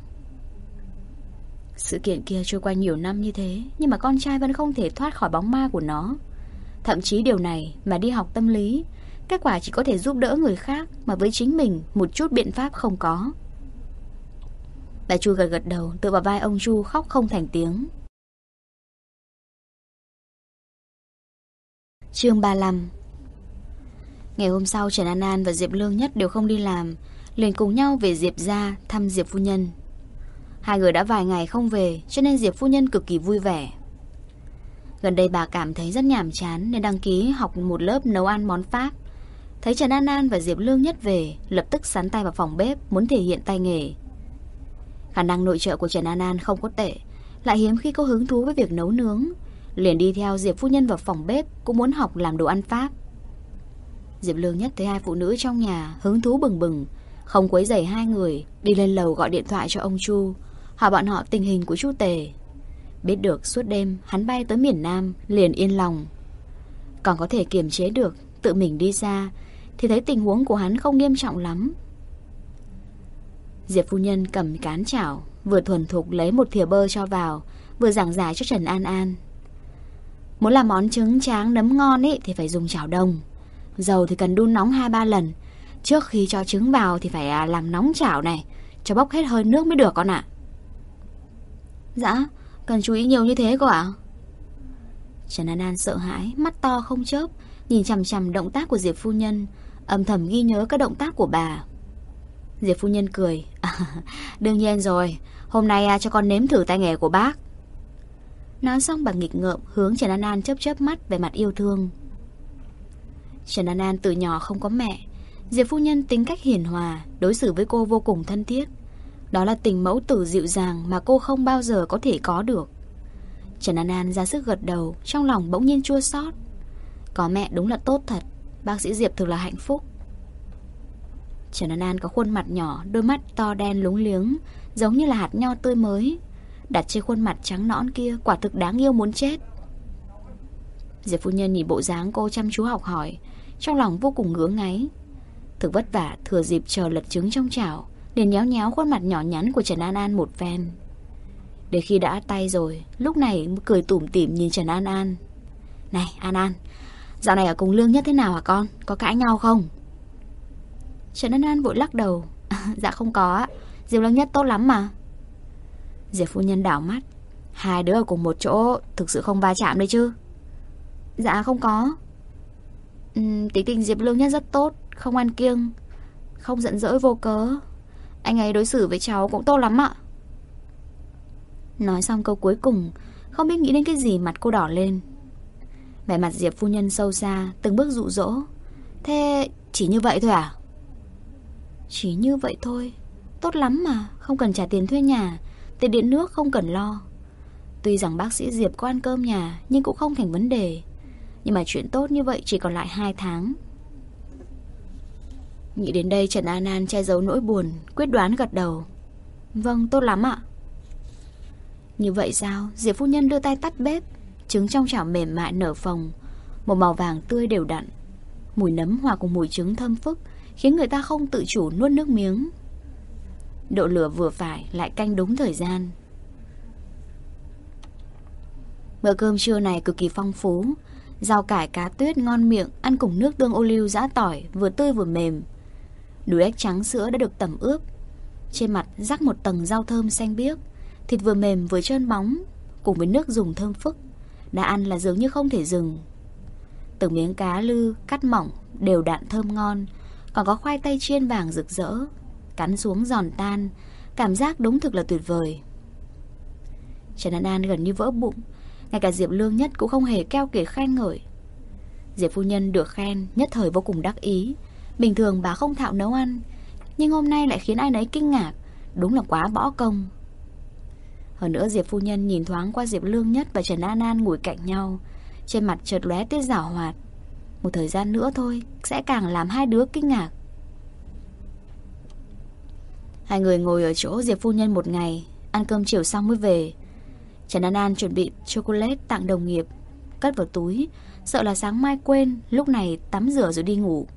Speaker 1: Sự kiện kia trôi qua nhiều năm như thế, nhưng mà con trai vẫn không thể thoát khỏi bóng ma của nó. Thậm chí điều này mà đi học tâm lý, kết quả chỉ có thể giúp đỡ người khác, mà với chính mình một chút biện pháp không có. Bà Chu gật gật đầu, tựa vào vai ông Chu khóc không thành tiếng. Chương 35. Ngày hôm sau, Trần An An và Diệp Lương Nhất đều không đi làm, liền cùng nhau về Diệp gia thăm Diệp phu nhân. Hai người đã vài ngày không về, cho nên Diệp phu nhân cực kỳ vui vẻ. Gần đây bà cảm thấy rất nhàm chán nên đăng ký học một lớp nấu ăn món Pháp. Thấy Trần An An và Diệp Lương Nhất về, lập tức sắn tay vào phòng bếp, muốn thể hiện tay nghề. Khả năng nội trợ của Trần An An không có tệ, lại hiếm khi có hứng thú với việc nấu nướng, liền đi theo Diệp phu nhân vào phòng bếp, cũng muốn học làm đồ ăn Pháp. Diệp Lương Nhất thấy hai phụ nữ trong nhà hứng thú bừng bừng, không quấy rầy hai người, đi lên lầu gọi điện thoại cho ông Chu, hỏi bọn họ tình hình của Chu Tề. Biết được suốt đêm hắn bay tới miền Nam, liền yên lòng. Còn có thể kiềm chế được, tự mình đi ra, thì thấy tình huống của hắn không nghiêm trọng lắm. Diệp phu nhân cầm cán chảo, vừa thuần thục lấy một thìa bơ cho vào, vừa giảng giải cho Trần An An. Muốn làm món trứng tráng nấm ngon ý, thì phải dùng chảo đồng. Dầu thì cần đun nóng 2-3 lần. Trước khi cho trứng vào thì phải làm nóng chảo này, cho bốc hết hơi nước mới được con ạ. Dạ, cần chú ý nhiều như thế cô ạ? Trần An An sợ hãi, mắt to không chớp, nhìn chằm chằm động tác của Diệp phu nhân, âm thầm ghi nhớ các động tác của bà. Diệp phu nhân cười. Đương nhiên rồi, hôm nay cho con nếm thử tay nghề của bác. Nói xong bà nghịch ngợm hướng Trần An An chớp chớp mắt về mặt yêu thương. Trần An An từ nhỏ không có mẹ, Diệp phu nhân tính cách hiền hòa, đối xử với cô vô cùng thân thiết. Đó là tình mẫu tử dịu dàng mà cô không bao giờ có thể có được. Trần An An ra sức gật đầu, trong lòng bỗng nhiên chua xót. Có mẹ đúng là tốt thật, bác sĩ Diệp thực là hạnh phúc. Trần An An có khuôn mặt nhỏ, đôi mắt to đen lúng liếng, giống như là hạt nho tươi mới, đặt trên khuôn mặt trắng nõn kia, quả thực đáng yêu muốn chết. Diệp phu nhân nhìn bộ dáng cô chăm chú học hỏi, trong lòng vô cùng ngứa ngáy. Thực vất vả thừa dịp chờ lật trứng trong chảo, liền nhéo nhéo khuôn mặt nhỏ nhắn của Trần An An một phen. Đến khi đã tay rồi, lúc này mới cười tủm tỉm nhìn Trần An An. Này An An, dạo này ở cùng Lương Nhất thế nào hả con? Có cãi nhau không? Trần An An vội lắc đầu. Dạ không có ạ, Diệp Lương Nhất tốt lắm mà. Diệp phu nhân đảo mắt. Hai đứa ở cùng một chỗ thực sự không va chạm đấy chứ? Dạ không có. Tính tình Diệp Lương Nhất rất tốt, không ăn kiêng, không giận dỗi vô cớ. Anh ấy đối xử với cháu cũng tốt lắm ạ. Nói xong câu cuối cùng, không biết nghĩ đến cái gì mặt cô đỏ lên. Vẻ mặt Diệp phu nhân sâu xa, từng bước dụ dỗ. Thế chỉ như vậy thôi à? Chỉ như vậy thôi, tốt lắm mà, không cần trả tiền thuê nhà, tiền điện nước không cần lo. Tuy rằng bác sĩ Diệp có ăn cơm nhà, nhưng cũng không thành vấn đề. Nhưng mà chuyện tốt như vậy chỉ còn lại 2 tháng. Nghĩ đến đây Trần An An che giấu nỗi buồn, quyết đoán gật đầu. Vâng, tốt lắm ạ. Như vậy sao? Diệp phu nhân đưa tay tắt bếp. Trứng trong chảo mềm mại nở phồng, một màu vàng tươi đều đặn. Mùi nấm hòa cùng mùi trứng thơm phức, khiến người ta không tự chủ nuốt nước miếng. Độ lửa vừa phải, lại canh đúng thời gian. Bữa cơm trưa này cực kỳ phong phú. Rau cải cá tuyết ngon miệng, ăn cùng nước tương ô liu giã tỏi, vừa tươi vừa mềm. Đùi ếch trắng sữa đã được tẩm ướp, trên mặt rắc một tầng rau thơm xanh biếc. Thịt vừa mềm vừa trơn bóng, cùng với nước dùng thơm phức, đã ăn là dường như không thể dừng. Từng miếng cá lư cắt mỏng, đều đặn thơm ngon. Còn có khoai tây chiên vàng rực rỡ, cắn xuống giòn tan, cảm giác đúng thực là tuyệt vời. Trần An An gần như vỡ bụng. Ngay cả Diệp Lương Nhất cũng không hề keo kiệt khen ngợi. Diệp phu nhân được khen, nhất thời vô cùng đắc ý. Bình thường bà không thạo nấu ăn, nhưng hôm nay lại khiến ai nấy kinh ngạc. Đúng là quá bỏ công. Hơn nữa Diệp phu nhân nhìn thoáng qua Diệp Lương Nhất và Trần An An ngồi cạnh nhau, trên mặt chợt lóe tia giảo hoạt. Một thời gian nữa thôi sẽ càng làm hai đứa kinh ngạc. Hai người ngồi ở chỗ Diệp phu nhân một ngày, ăn cơm chiều xong mới về. Trần An An chuẩn bị chocolate tặng đồng nghiệp, cất vào túi, sợ là sáng mai quên, lúc này tắm rửa rồi đi ngủ.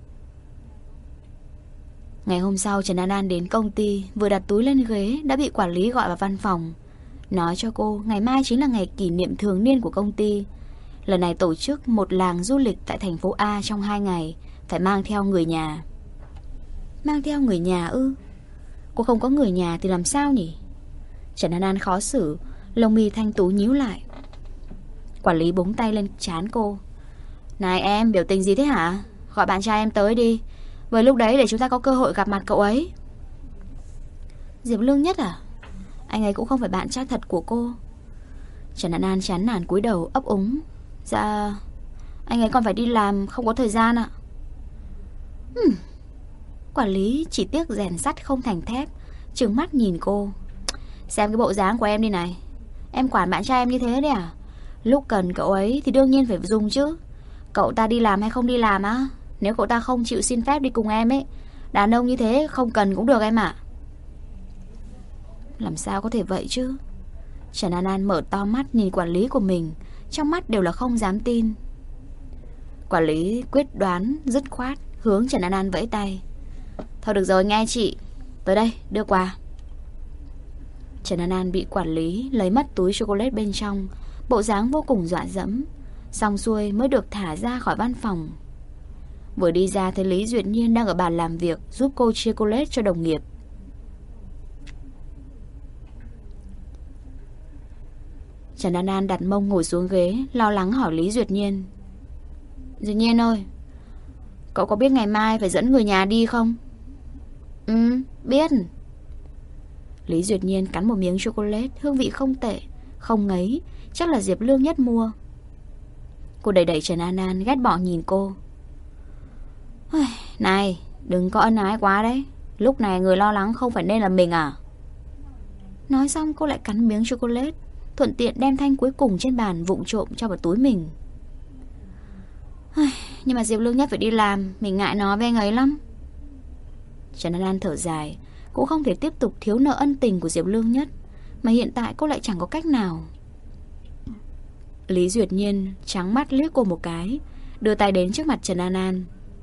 Speaker 1: Ngày hôm sau Trần An An đến công ty, vừa đặt túi lên ghế đã bị quản lý gọi vào văn phòng, nói cho cô ngày mai chính là ngày kỷ niệm thường niên của công ty. Lần này tổ chức một làng du lịch tại thành phố A trong 2 ngày, phải mang theo người nhà. Mang theo người nhà ư? Cô không có người nhà thì làm sao nhỉ? Trần An An khó xử, lông mi thanh tú nhíu lại. Quản lý búng tay lên trán cô. Này em, biểu tình gì thế hả? Gọi bạn trai em tới đi, với lúc đấy để chúng ta có cơ hội gặp mặt cậu ấy. Diệp Lương Nhất à? Anh ấy cũng không phải bạn trai thật của cô. Trần An An chán nản cúi đầu ấp úng. Dạ, anh ấy còn phải đi làm, không có thời gian ạ. Quản lý chỉ tiếc rèn sắt không thành thép, trừng mắt nhìn cô. Xem cái bộ dáng của em đi này, em quản bạn trai em như thế đấy à? Lúc cần cậu ấy thì đương nhiên phải dùng chứ. Cậu ta đi làm hay không đi làm á, nếu cậu ta không chịu xin phép đi cùng em ấy, đàn ông như thế không cần cũng được em ạ. Làm sao có thể vậy chứ? Trần An An mở to mắt nhìn quản lý của mình, trong mắt đều là không dám tin. Quản lý quyết đoán dứt khoát hướng Trần An An vẫy tay. Thôi được rồi, nghe chị, tới đây đưa quà. Trần An An bị quản lý lấy mất túi chocolate bên trong, bộ dáng vô cùng dọa dẫm. Xong xuôi mới được thả ra khỏi văn phòng. Vừa đi ra thấy Lý Duyệt Nhiên đang ở bàn làm việc, giúp cô chia chocolate cho đồng nghiệp. Trần An An đặt mông ngồi xuống ghế, lo lắng hỏi Lý Duyệt Nhiên. Duyệt Nhiên ơi, cậu có biết ngày mai phải dẫn người nhà đi không? Biết. Lý Duyệt Nhiên cắn một miếng chocolate, hương vị không tệ, không ngấy, chắc là Diệp Lương Nhất mua. Cô đẩy đẩy Trần An An, ghét bỏ nhìn cô. Này, đừng có ân ái quá đấy, lúc này người lo lắng không phải nên là mình à? Nói xong cô lại cắn miếng chocolate, thuận tiện đem thanh cuối cùng trên bàn vụng trộm cho vào túi mình. Nhưng mà Diệp Lương Nhất phải đi làm, mình ngại nói với anh ấy lắm. Trần An An thở dài, cũng không thể tiếp tục thiếu nợ ân tình của Diệp Lương Nhất, mà hiện tại cô lại chẳng có cách nào. Lý Duyệt Nhiên trắng mắt liếc cô một cái, đưa tay đến trước mặt Trần An An.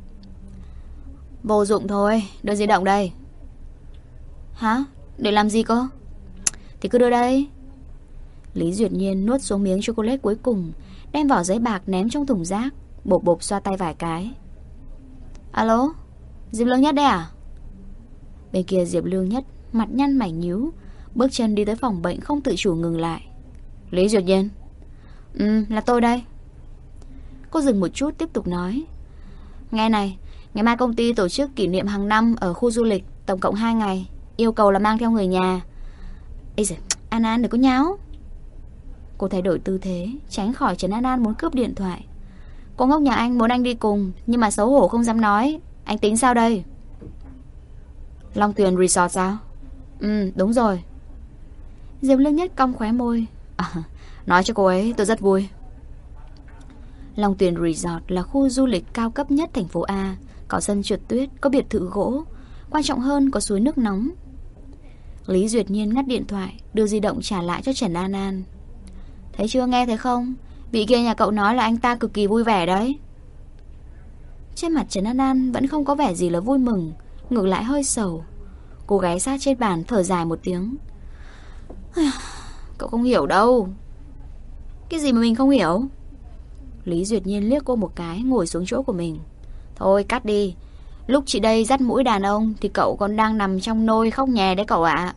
Speaker 1: Vô dụng thôi, đưa di động đây. Hả? Để làm gì cơ? Thì cứ đưa đây. Lý Duyệt Nhiên nuốt xuống miếng chocolate cuối cùng, đem vỏ giấy bạc ném trong thùng rác, bộp bộp xoa tay vài cái. Alo, Diệp Lương Nhất đây à? Bên kia Diệp Lương Nhất mặt nhăn mày nhíu, bước chân đi tới phòng bệnh không tự chủ ngừng lại. Lý Duyệt Nhiên. Là tôi đây. Cô dừng một chút tiếp tục nói. Nghe này, ngày mai công ty tổ chức kỷ niệm hàng năm ở khu du lịch, tổng cộng 2 ngày. Yêu cầu là mang theo người nhà. Ê giời, An An đừng có nháo. Cô thay đổi tư thế, tránh khỏi Trần An An muốn cướp điện thoại. Cô ngốc nhà anh muốn anh đi cùng, nhưng mà xấu hổ không dám nói. Anh tính sao đây? Long Tuyền Resort sao? Đúng rồi. Diệp Lương Nhất cong khóe môi. Nói cho cô ấy tôi rất vui. Long Tuyền Resort là khu du lịch cao cấp nhất thành phố A, có sân trượt tuyết, có biệt thự gỗ, quan trọng hơn có suối nước nóng. Lý Duyệt Nhiên ngắt điện thoại, đưa di động trả lại cho Trần An An. Thấy chưa, nghe thấy không? Vị kia nhà cậu nói là anh ta cực kỳ vui vẻ đấy. Trên mặt Trần An An vẫn không có vẻ gì là vui mừng, ngược lại hơi sầu. Cô gáy sát trên bàn thở dài một tiếng. Cậu không hiểu đâu. Cái gì mà mình không hiểu? Lý Duyệt Nhiên liếc cô một cái, ngồi xuống chỗ của mình. Thôi cắt đi. Lúc chị đây dắt mũi đàn ông thì cậu còn đang nằm trong nôi khóc nhè đấy cậu ạ.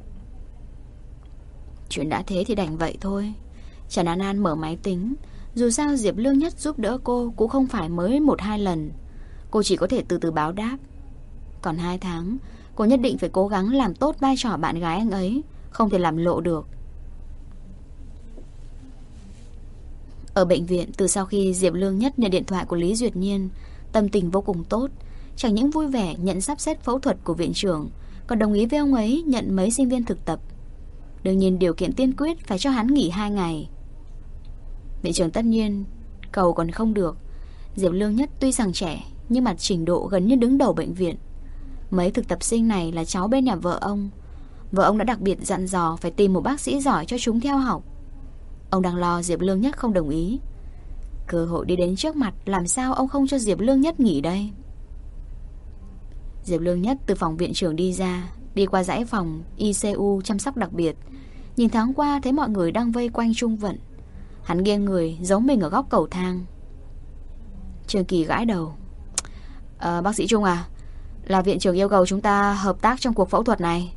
Speaker 1: Chuyện đã thế thì đành vậy thôi. Trần An An mở máy tính. Dù sao Diệp Lương Nhất giúp đỡ cô cũng không phải mới 1-2 lần. Cô chỉ có thể từ từ báo đáp. Còn 2 tháng, cô nhất định phải cố gắng làm tốt vai trò bạn gái anh ấy, không thể làm lộ được. Ở bệnh viện, từ sau khi Diệp Lương Nhất nhận điện thoại của Lý Duyệt Nhiên, tâm tình vô cùng tốt. Chẳng những vui vẻ nhận sắp xếp phẫu thuật của viện trưởng, còn đồng ý với ông ấy nhận mấy sinh viên thực tập. Đương nhiên điều kiện tiên quyết phải cho hắn nghỉ 2 ngày. Viện trưởng tất nhiên cầu còn không được. Diệp Lương Nhất tuy rằng trẻ, nhưng mà trình độ gần như đứng đầu bệnh viện. Mấy thực tập sinh này là cháu bên nhà vợ ông. Vợ ông đã đặc biệt dặn dò phải tìm một bác sĩ giỏi cho chúng theo học. Ông đang lo Diệp Lương Nhất không đồng ý. Cơ hội đi đến trước mặt, làm sao ông không cho Diệp Lương Nhất nghỉ đây? Diệp Lương Nhất từ phòng viện trưởng đi ra, đi qua dãy phòng ICU chăm sóc đặc biệt. Nhìn thoáng qua thấy mọi người đang vây quanh Trung Vận. Hắn nghiêng người giấu mình ở góc cầu thang. Trương Kỳ gãi đầu. Bác sĩ Trung à, là viện trưởng yêu cầu chúng ta hợp tác trong cuộc phẫu thuật này.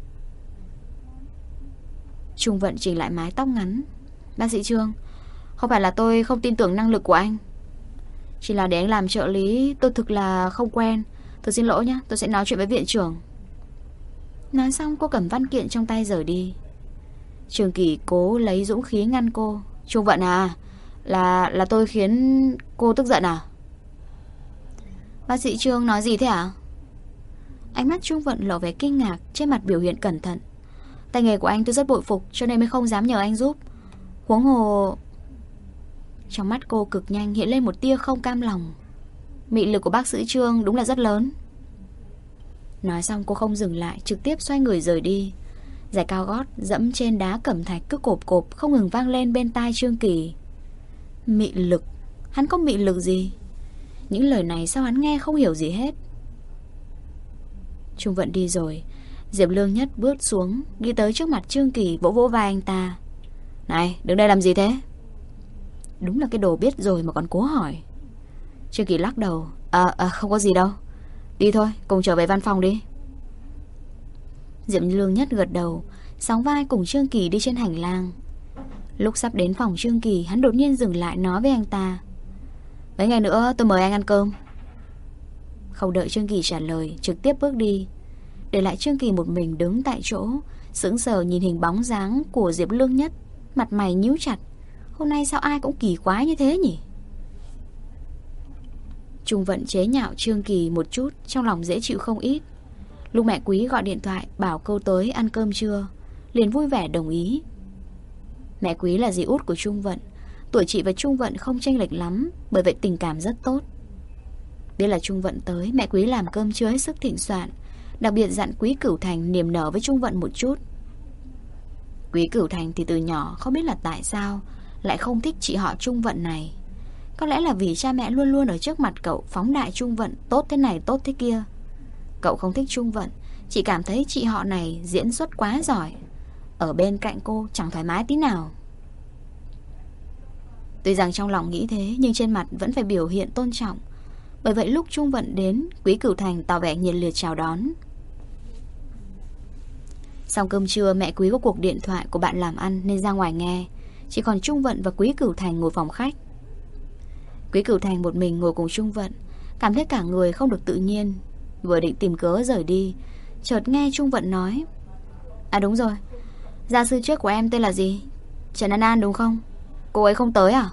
Speaker 1: Trung Vận chỉnh lại mái tóc ngắn. Bác sĩ Trương, không phải là tôi không tin tưởng năng lực của anh, chỉ là để anh làm trợ lý tôi thực là không quen. Tôi xin lỗi nhé, tôi sẽ nói chuyện với viện trưởng. Nói xong cô cầm văn kiện trong tay rời đi. Trương Kỳ cố lấy dũng khí ngăn cô. Trung Vận à, là tôi khiến cô tức giận à? Bác sĩ Trương nói gì thế ạ? Ánh mắt Trung Vận lộ vẻ kinh ngạc, trên mặt biểu hiện cẩn thận. Tay nghề của anh tôi rất bội phục, cho nên mới không dám nhờ anh giúp. Huống hồ... Trong mắt cô cực nhanh hiện lên một tia không cam lòng. Mị lực của bác sĩ Trương đúng là rất lớn. Nói xong cô không dừng lại, trực tiếp xoay người rời đi. Giày cao gót dẫm trên đá cẩm thạch cứ cộp cộp không ngừng vang lên bên tai Trương Kỳ. Mị lực? Hắn có mị lực gì? Những lời này sao hắn nghe không hiểu gì hết. Trung Vận đi rồi. Diệp Lương Nhất bước xuống, đi tới trước mặt Trương Kỳ, vỗ vỗ vai anh ta. Này, đứng đây làm gì thế? Đúng là cái đồ biết rồi mà còn cố hỏi. Trương Kỳ lắc đầu. Không có gì đâu. Đi thôi, cùng trở về văn phòng đi. Diệp Lương Nhất gật đầu, sóng vai cùng Trương Kỳ đi trên hành lang. Lúc sắp đến phòng Trương Kỳ, hắn đột nhiên dừng lại nói với anh ta. Mấy ngày nữa tôi mời anh ăn cơm. Không đợi Trương Kỳ trả lời, trực tiếp bước đi, để lại Trương Kỳ một mình đứng tại chỗ, sững sờ nhìn hình bóng dáng của Diệp Lương Nhất, mặt mày nhíu chặt. Hôm nay sao ai cũng kỳ quái như thế nhỉ? Trung Vận chế nhạo Trương Kỳ một chút, trong lòng dễ chịu không ít. Lúc mẹ Quý gọi điện thoại bảo câu tới ăn cơm trưa, liền vui vẻ đồng ý. Mẹ Quý là dì út của Trung Vận, tuổi chị và Trung Vận không chênh lệch lắm, bởi vậy tình cảm rất tốt. Biết là Trung Vận tới, mẹ Quý làm cơm trưa hết sức thịnh soạn, đặc biệt dặn Quý Cửu Thành niềm nở với Trung Vận một chút. Quý Cửu Thành thì từ nhỏ không biết là tại sao lại không thích chị họ Trung Vận này. Có lẽ là vì cha mẹ luôn luôn ở trước mặt cậu phóng đại Trung Vận tốt thế này tốt thế kia. Cậu không thích Trung Vận, chỉ cảm thấy chị họ này diễn xuất quá giỏi. Ở bên cạnh cô chẳng thoải mái tí nào. Tuy rằng trong lòng nghĩ thế, nhưng trên mặt vẫn phải biểu hiện tôn trọng. Bởi vậy lúc Trung Vận đến, Quý Cửu Thành tỏ vẻ nhiệt liệt chào đón. Xong cơm trưa, mẹ Quý có cuộc điện thoại của bạn làm ăn nên ra ngoài nghe. Chỉ còn Trung Vận và Quý Cửu Thành ngồi phòng khách. Quý Cửu Thành một mình ngồi cùng Trung Vận, cảm thấy cả người không được tự nhiên. Vừa định tìm cớ rời đi, chợt nghe Trung Vận nói: À đúng rồi, gia sư trước của em tên là gì? Trần An An đúng không? Cô ấy không tới à?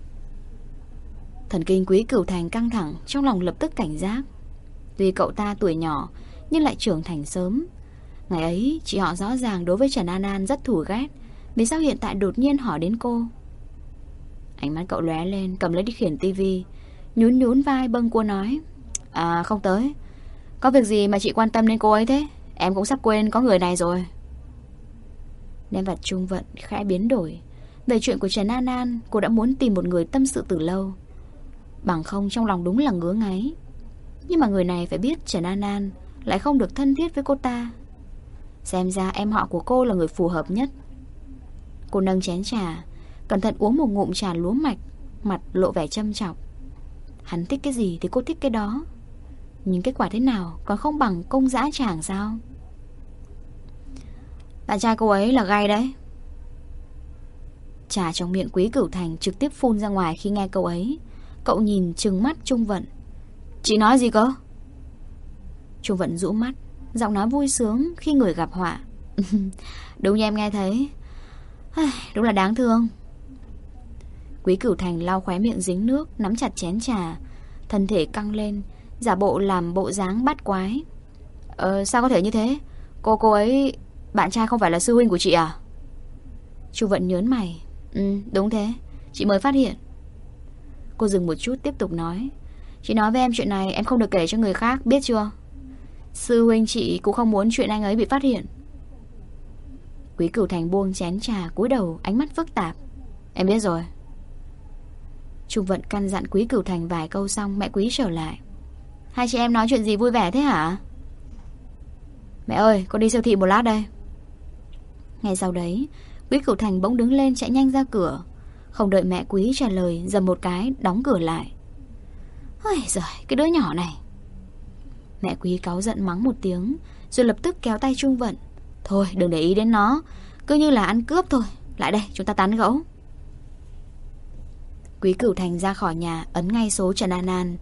Speaker 1: Thần kinh Quý Cửu Thành căng thẳng, trong lòng lập tức cảnh giác. Tuy cậu ta tuổi nhỏ nhưng lại trưởng thành sớm. Ngày ấy chị họ rõ ràng đối với Trần An An rất thù ghét, vì sao hiện tại đột nhiên hỏi đến cô? Ánh mắt cậu lóe lên, cầm lấy điều khiển tivi, nhún nhún vai bâng cua nói: À không tới. Có việc gì mà chị quan tâm đến cô ấy thế? Em cũng sắp quên có người này rồi. Nét mặt Trung Vận khẽ biến đổi. Về chuyện của Trần An An, cô đã muốn tìm một người tâm sự từ lâu. Bằng không trong lòng đúng là ngứa ngáy. Nhưng mà người này phải biết Trần An An lại không được thân thiết với cô ta. Xem ra em họ của cô là người phù hợp nhất. Cô nâng chén trà, cẩn thận uống một ngụm trà lúa mạch, mặt lộ vẻ châm chọc. Hắn thích cái gì thì cô thích cái đó, nhưng kết quả thế nào còn không bằng công dã tràng sao? Bạn trai cô ấy là gay đấy. Trà trong miệng Quý Cửu Thành trực tiếp phun ra ngoài khi nghe câu ấy. Cậu nhìn trừng mắt Trung Vận. Chị nói gì cơ? Trung Vận rũ mắt, giọng nói vui sướng khi người gặp họa. Đúng như em nghe thấy. Đúng là đáng thương. Quý Cửu Thành lau khóe miệng dính nước, nắm chặt chén trà, thân thể căng lên, giả bộ làm bộ dáng bắt quái. Sao có thể như thế? Cô ấy, bạn trai không phải là sư huynh của chị à? Chu Vận nhớn mày. Đúng thế, chị mới phát hiện. Cô dừng một chút tiếp tục nói: Chị nói với em chuyện này em không được kể cho người khác, biết chưa? Sư huynh chị cũng không muốn chuyện anh ấy bị phát hiện. Quý Cửu Thành buông chén trà, cúi đầu, ánh mắt phức tạp. Em biết rồi. Trung Vận căn dặn Quý Cửu Thành vài câu xong, mẹ Quý trở lại. Hai chị em nói chuyện gì vui vẻ thế hả? Mẹ ơi, con đi siêu thị một lát đây. Ngay sau đấy, Quý Cửu Thành bỗng đứng lên chạy nhanh ra cửa. Không đợi mẹ Quý trả lời, giầm một cái đóng cửa lại. Ôi giời, cái đứa nhỏ này. Mẹ Quý cáu giận mắng một tiếng, rồi lập tức kéo tay Trung Vận. Thôi đừng để ý đến nó, cứ như là ăn cướp thôi. Lại đây, chúng ta tán gẫu. Quý Cửu Thành ra khỏi nhà, ấn ngay số Trần An An.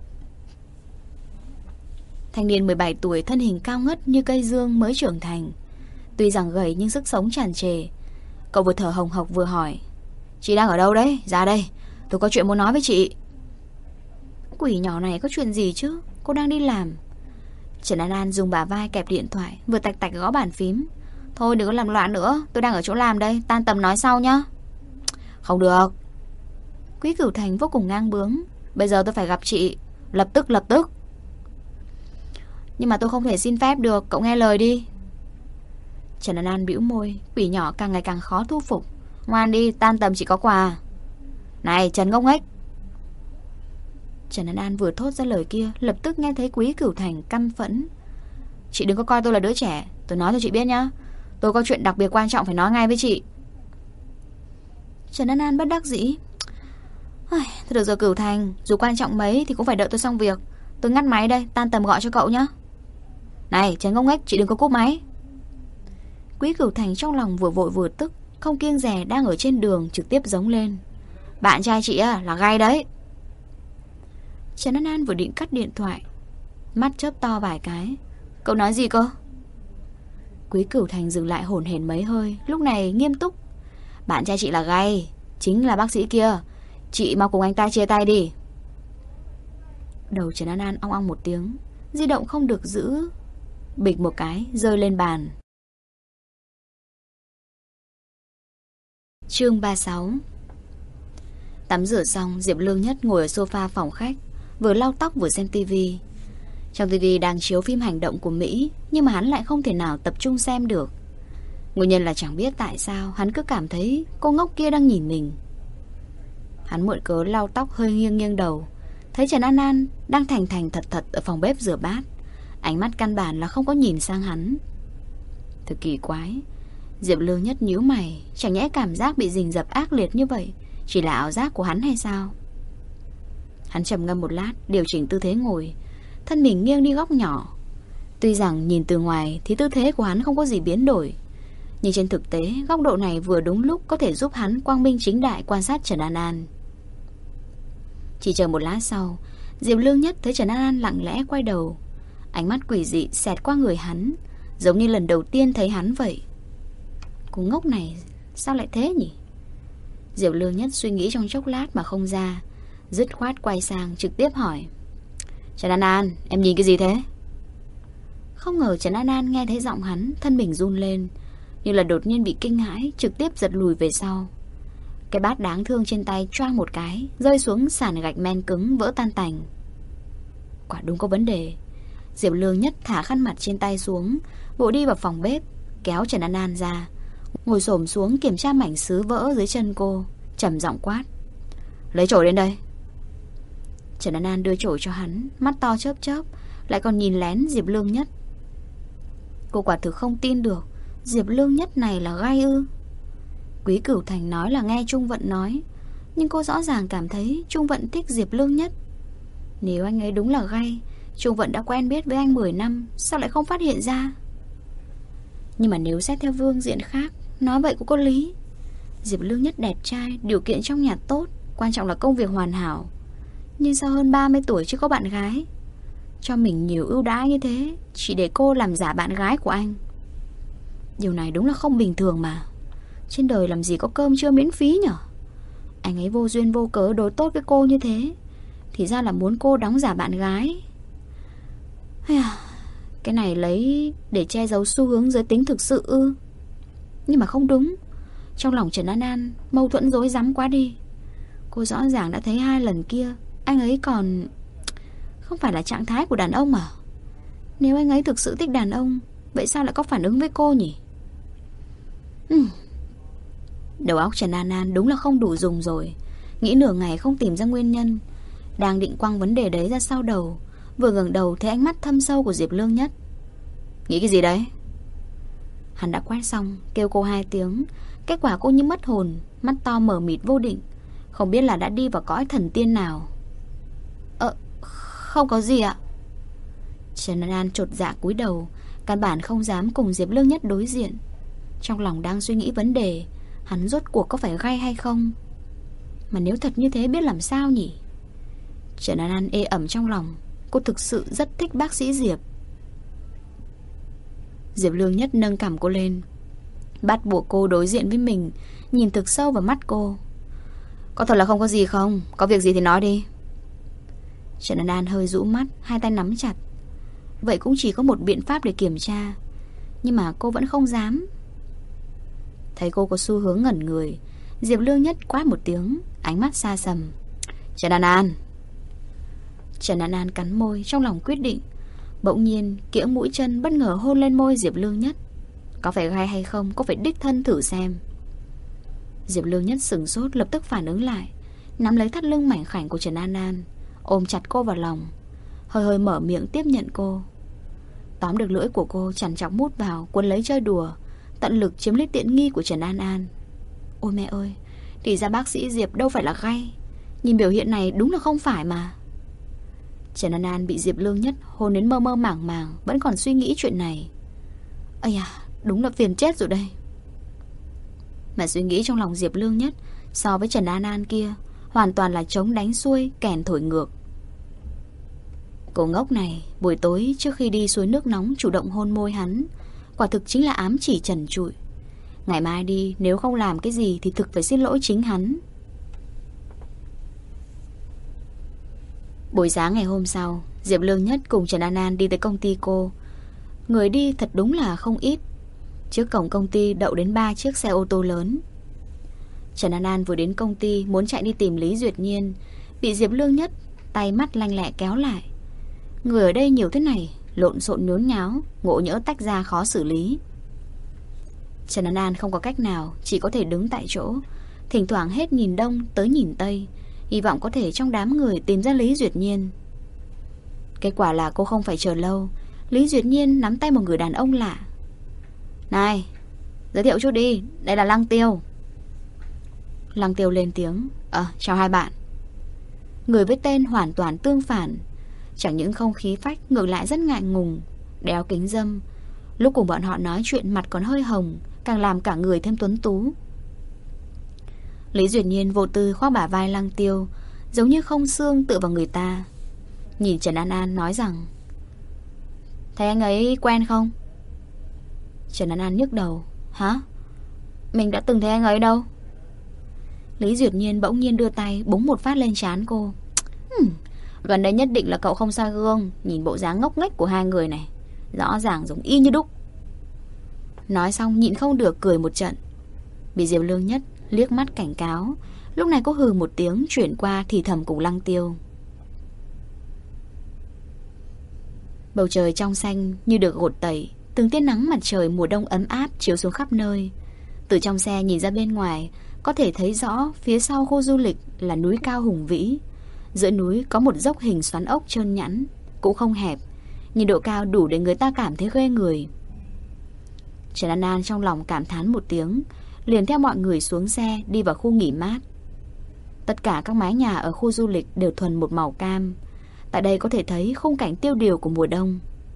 Speaker 1: Thanh niên 17 tuổi, thân hình cao ngất như cây dương mới trưởng thành. Tuy rằng gầy nhưng sức sống tràn trề. Cậu vừa thở hồng hộc vừa hỏi: Chị đang ở đâu đấy? Ra đây, tôi có chuyện muốn nói với chị. Quỷ nhỏ này có chuyện gì chứ? Cô đang đi làm. Trần An An dùng bả vai kẹp điện thoại, vừa tạch tạch gõ bàn phím. Thôi đừng có làm loạn nữa, tôi đang ở chỗ làm đây, tan tầm nói sau nhá. Không được. Quý Cửu Thành vô cùng ngang bướng. Bây giờ tôi phải gặp chị, lập tức. Nhưng mà tôi không thể xin phép được, cậu nghe lời đi. Trần An An bĩu môi, quỷ nhỏ càng ngày càng khó thu phục. Ngoan đi, tan tầm chỉ có quà. Này Trần ngốc nghếch. Trần An An vừa thốt ra lời kia, lập tức nghe thấy Quý Cửu Thành căm phẫn. Chị đừng có coi tôi là đứa trẻ, tôi nói cho chị biết nhá. Tôi có chuyện đặc biệt quan trọng phải nói ngay với chị. Trần An An bất đắc dĩ. Thôi được rồi Cửu Thành, dù quan trọng mấy thì cũng phải đợi tôi xong việc. Tôi ngắt máy đây, tan tầm gọi cho cậu nhá. Này Trần ngốc nghếch, chị đừng có cúp máy. Quý Cửu Thành trong lòng vừa vội vừa tức, không kiêng dè đang ở trên đường trực tiếp giống lên. Bạn trai chị là gay đấy. Trần An An vừa định cắt điện thoại, mắt chớp to vài cái. Cậu nói gì cơ? Quý Cửu Thành dừng lại hổn hển mấy hơi, lúc này nghiêm túc. Bạn trai chị là gay, chính là bác sĩ kia. Chị mau cùng anh ta chia tay đi. Đầu Trần An An ong ong một tiếng, di động không được giữ, bịch một cái rơi lên bàn. Chương 36. Tắm rửa xong, Diệp Lương Nhất ngồi ở sofa phòng khách, vừa lau tóc vừa xem tivi. Trong tivi đang chiếu phim hành động của Mỹ, nhưng mà hắn lại không thể nào tập trung xem được. Nguyên nhân là chẳng biết tại sao hắn cứ cảm thấy cô ngốc kia đang nhìn mình. Hắn mượn cớ lau tóc hơi nghiêng nghiêng đầu, thấy Trần An An đang thành thành thật thật ở phòng bếp rửa bát, Ánh mắt căn bản là không có nhìn sang hắn. Thật kỳ quái. Diệp Lương Nhất nhíu mày. Chẳng nhẽ cảm giác bị rình rập ác liệt như vậy chỉ là ảo giác của hắn hay sao? Hắn trầm ngâm một lát, điều chỉnh tư thế ngồi, thân mình nghiêng đi góc nhỏ. Tuy rằng nhìn từ ngoài thì tư thế của hắn không có gì biến đổi, nhưng trên thực tế góc độ này vừa đúng lúc có thể giúp hắn quang minh chính đại quan sát Trần An An. Chỉ chờ một lát sau, Diệp Lương Nhất thấy Trần An An lặng lẽ quay đầu. Ánh mắt quỷ dị xẹt qua người hắn, giống như lần đầu tiên thấy hắn vậy. Cô ngốc này sao lại thế nhỉ? Diệp Lương Nhất suy nghĩ trong chốc lát mà không ra, dứt khoát quay sang trực tiếp hỏi: Trần An An, em nhìn cái gì thế? Không ngờ Trần An An nghe thấy giọng hắn, thân mình run lên, như là đột nhiên bị kinh hãi, trực tiếp giật lùi về sau. Cái bát đáng thương trên tay choang một cái, rơi xuống sàn gạch men cứng vỡ tan tành. Quả đúng có vấn đề. Diệp Lương Nhất thả khăn mặt trên tay xuống, vội đi vào phòng bếp, kéo Trần An An ra, ngồi xổm xuống kiểm tra mảnh sứ vỡ dưới chân cô, trầm giọng quát: Lấy chổi đến đây. Trần An An đưa chổi cho hắn, mắt to chớp chớp, lại còn nhìn lén Diệp Lương Nhất. Cô quả thực không tin được Diệp Lương Nhất này là gai ư? Quý Cửu Thành nói là nghe Trung Vận nói, nhưng cô rõ ràng cảm thấy Trung Vận thích Diệp Lương Nhất. Nếu anh ấy đúng là gai, Trung Vận đã quen biết với anh 10 năm, sao lại không phát hiện ra? Nhưng mà nếu xét theo phương diện khác, nói vậy cũng có lý. Diệp Lương Nhất đẹp trai, điều kiện trong nhà tốt, quan trọng là công việc hoàn hảo. Nhưng sao hơn 30 tuổi chưa có bạn gái, cho mình nhiều ưu đãi như thế, chỉ để cô làm giả bạn gái của anh. Điều này đúng là không bình thường mà. Trên đời làm gì có cơm trưa miễn phí nhở? Anh ấy vô duyên vô cớ đối tốt với cô như thế, thì ra là muốn cô đóng giả bạn gái. Cái này lấy để che giấu xu hướng giới tính thực sự ư? Nhưng mà không đúng. Trong lòng Trần An An mâu thuẫn rối rắm quá đi. Cô rõ ràng đã thấy 2 lần kia anh ấy còn không phải là trạng thái của đàn ông à? Nếu anh ấy thực sự thích đàn ông, vậy sao lại có phản ứng với cô nhỉ? Đầu óc Trần An An đúng là không đủ dùng rồi. Nghĩ nửa ngày không tìm ra nguyên nhân, đang định quăng vấn đề đấy ra sau đầu, vừa ngẩng đầu thấy ánh mắt thâm sâu của Diệp Lương Nhất. Nghĩ cái gì đấy? Hắn đã quát xong, kêu cô 2 tiếng. Kết quả cô như mất hồn, mắt to mờ mịt vô định, không biết là đã đi vào cõi thần tiên nào. Không có gì ạ. Trần An An chột dạ cúi đầu, căn bản không dám cùng Diệp Lương Nhất đối diện. Trong lòng đang suy nghĩ vấn đề, hắn rốt cuộc có phải gay hay không? Mà nếu thật như thế biết làm sao nhỉ? Trần An An ê ẩm trong lòng. Cô thực sự rất thích bác sĩ Diệp. Diệp Lương Nhất nâng cằm cô lên, bắt buộc cô đối diện với mình, nhìn thực sâu vào mắt cô. Có thật là không có gì không? Có việc gì thì nói đi. Trần An An hơi rũ mắt, 2 tay nắm chặt. Vậy cũng chỉ có một biện pháp để kiểm tra, nhưng mà cô vẫn không dám. Thấy cô có xu hướng ngẩn người, Diệp Lương Nhất quát một tiếng, ánh mắt xa sầm. Trần An An. Trần An An cắn môi, trong lòng quyết định. Bỗng nhiên kiễng mũi chân bất ngờ hôn lên môi Diệp Lương Nhất. Có phải gai hay không, có phải đích thân thử xem. Diệp Lương Nhất sửng sốt, lập tức phản ứng lại, nắm lấy thắt lưng mảnh khảnh của Trần An An, ôm chặt cô vào lòng, hơi hơi mở miệng tiếp nhận cô. Tóm được lưỡi của cô, chằn chọc mút vào, cuốn lấy chơi đùa, tận lực chiếm lấy tiện nghi của Trần An An. Ôi mẹ ơi, thì ra bác sĩ Diệp đâu phải là gay. Nhìn biểu hiện này đúng là không phải mà. Trần An An bị Diệp Lương Nhất hôn đến mơ mơ màng màng, vẫn còn suy nghĩ chuyện này. Ây à, đúng là phiền chết rồi đây. Mà suy nghĩ trong lòng Diệp Lương Nhất so với Trần An An kia hoàn toàn là trống đánh xuôi, kèn thổi ngược. Cô ngốc này, buổi tối trước khi đi suối nước nóng chủ động hôn môi hắn, quả thực chính là ám chỉ trần trụi. Ngày mai đi, nếu không làm cái gì thì thực phải xin lỗi chính hắn. Buổi sáng ngày hôm sau, Diệp Lương Nhất cùng Trần An An đi tới công ty cô. Người đi thật đúng là không ít. Trước cổng công ty đậu đến 3 chiếc xe ô tô lớn. Trần An An vừa đến công ty muốn chạy đi tìm Lý Duyệt Nhiên, bị Diệp Lương Nhất tay mắt lanh lẹ kéo lại. Người ở đây nhiều thế này, lộn xộn nhốn nháo, ngộ nhỡ tách ra khó xử lý. Trần An An không có cách nào, chỉ có thể đứng tại chỗ, thỉnh thoảng hết nhìn đông tới nhìn tây, hy vọng có thể trong đám người tìm ra Lý Duyệt Nhiên. Kết quả là cô không phải chờ lâu, Lý Duyệt Nhiên nắm tay một người đàn ông lạ. Này, giới thiệu chút đi, đây là Lăng Tiêu. Lăng Tiêu lên tiếng. Chào hai bạn. Người với tên hoàn toàn tương phản. Chẳng những không khí phách, ngược lại rất ngại ngùng, đeo kính râm. Lúc cùng bọn họ nói chuyện mặt còn hơi hồng, càng làm cả người thêm tuấn tú. Lý Duyệt Nhiên vô tư khoác bả vai Lăng Tiêu, giống như không xương tựa vào người ta. Nhìn Trần An An nói rằng: Thấy anh ấy quen không? Trần An An nhức đầu. Hả? Mình đã từng thấy anh ấy đâu. Lý Duyệt Nhiên bỗng nhiên đưa tay búng một phát lên trán cô. Gần đây nhất định là cậu không soi gương. Nhìn bộ dáng ngốc nghếch của hai người này, rõ ràng giống y như đúc. Nói xong nhịn không được cười một trận. Bị Diệp Lương Nhất liếc mắt cảnh cáo. Lúc này cô hừ một tiếng, chuyển qua thì thầm cùng Lăng Tiêu. Bầu trời trong xanh như được gột tẩy. Từng tia nắng mặt trời mùa đông ấm áp chiếu xuống khắp nơi. Từ trong xe nhìn ra bên ngoài, có thể thấy rõ phía sau khu du lịch là núi cao hùng vĩ. Giữa núi có một dốc hình xoắn ốc trơn nhẵn, cũng không hẹp, nhưng độ cao đủ để người ta cảm thấy ghê người. Trần An An trong lòng cảm thán một tiếng, liền theo mọi người xuống xe đi vào khu nghỉ mát. Tất cả các mái nhà ở khu du lịch đều thuần một màu cam. Tại đây có thể thấy khung cảnh tiêu điều của mùa đông.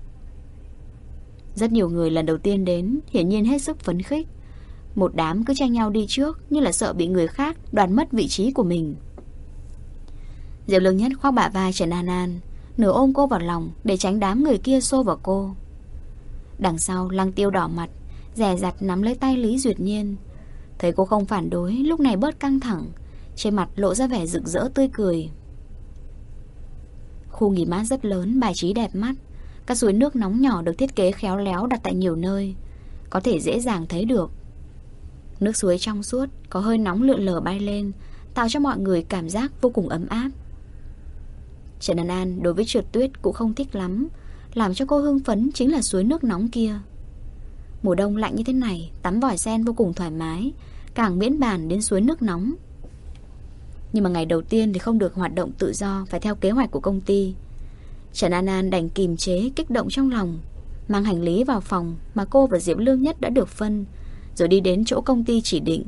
Speaker 1: Rất nhiều người lần đầu tiên đến, hiển nhiên hết sức phấn khích. Một đám cứ tranh nhau đi trước, như là sợ bị người khác đoạt mất vị trí của mình. Diệp Lương Nhất khoác bả vai Trần An An, nửa ôm cô vào lòng để tránh đám người kia xô vào cô. Đằng sau Lăng Tiêu đỏ mặt, dè dặt nắm lấy tay Lý Duyệt Nhiên. Thấy cô không phản đối, lúc này bớt căng thẳng, trên mặt lộ ra vẻ rực rỡ tươi cười. Khu nghỉ mát rất lớn, bài trí đẹp mắt. Các suối nước nóng nhỏ được thiết kế khéo léo đặt tại nhiều nơi, có thể dễ dàng thấy được. Nước suối trong suốt, có hơi nóng lượn lờ bay lên, tạo cho mọi người cảm giác vô cùng ấm áp. Trần An An đối với trượt tuyết cũng không thích lắm. Làm cho cô hưng phấn chính là suối nước nóng kia. Mùa đông lạnh như thế này, tắm vòi sen vô cùng thoải mái, càng miễn bàn đến suối nước nóng. Nhưng mà ngày đầu tiên thì không được hoạt động tự do, phải theo kế hoạch của công ty. Trần An An đành kìm chế kích động trong lòng, mang hành lý vào phòng mà cô và Diệp Lương Nhất đã được phân, rồi đi đến chỗ công ty chỉ định.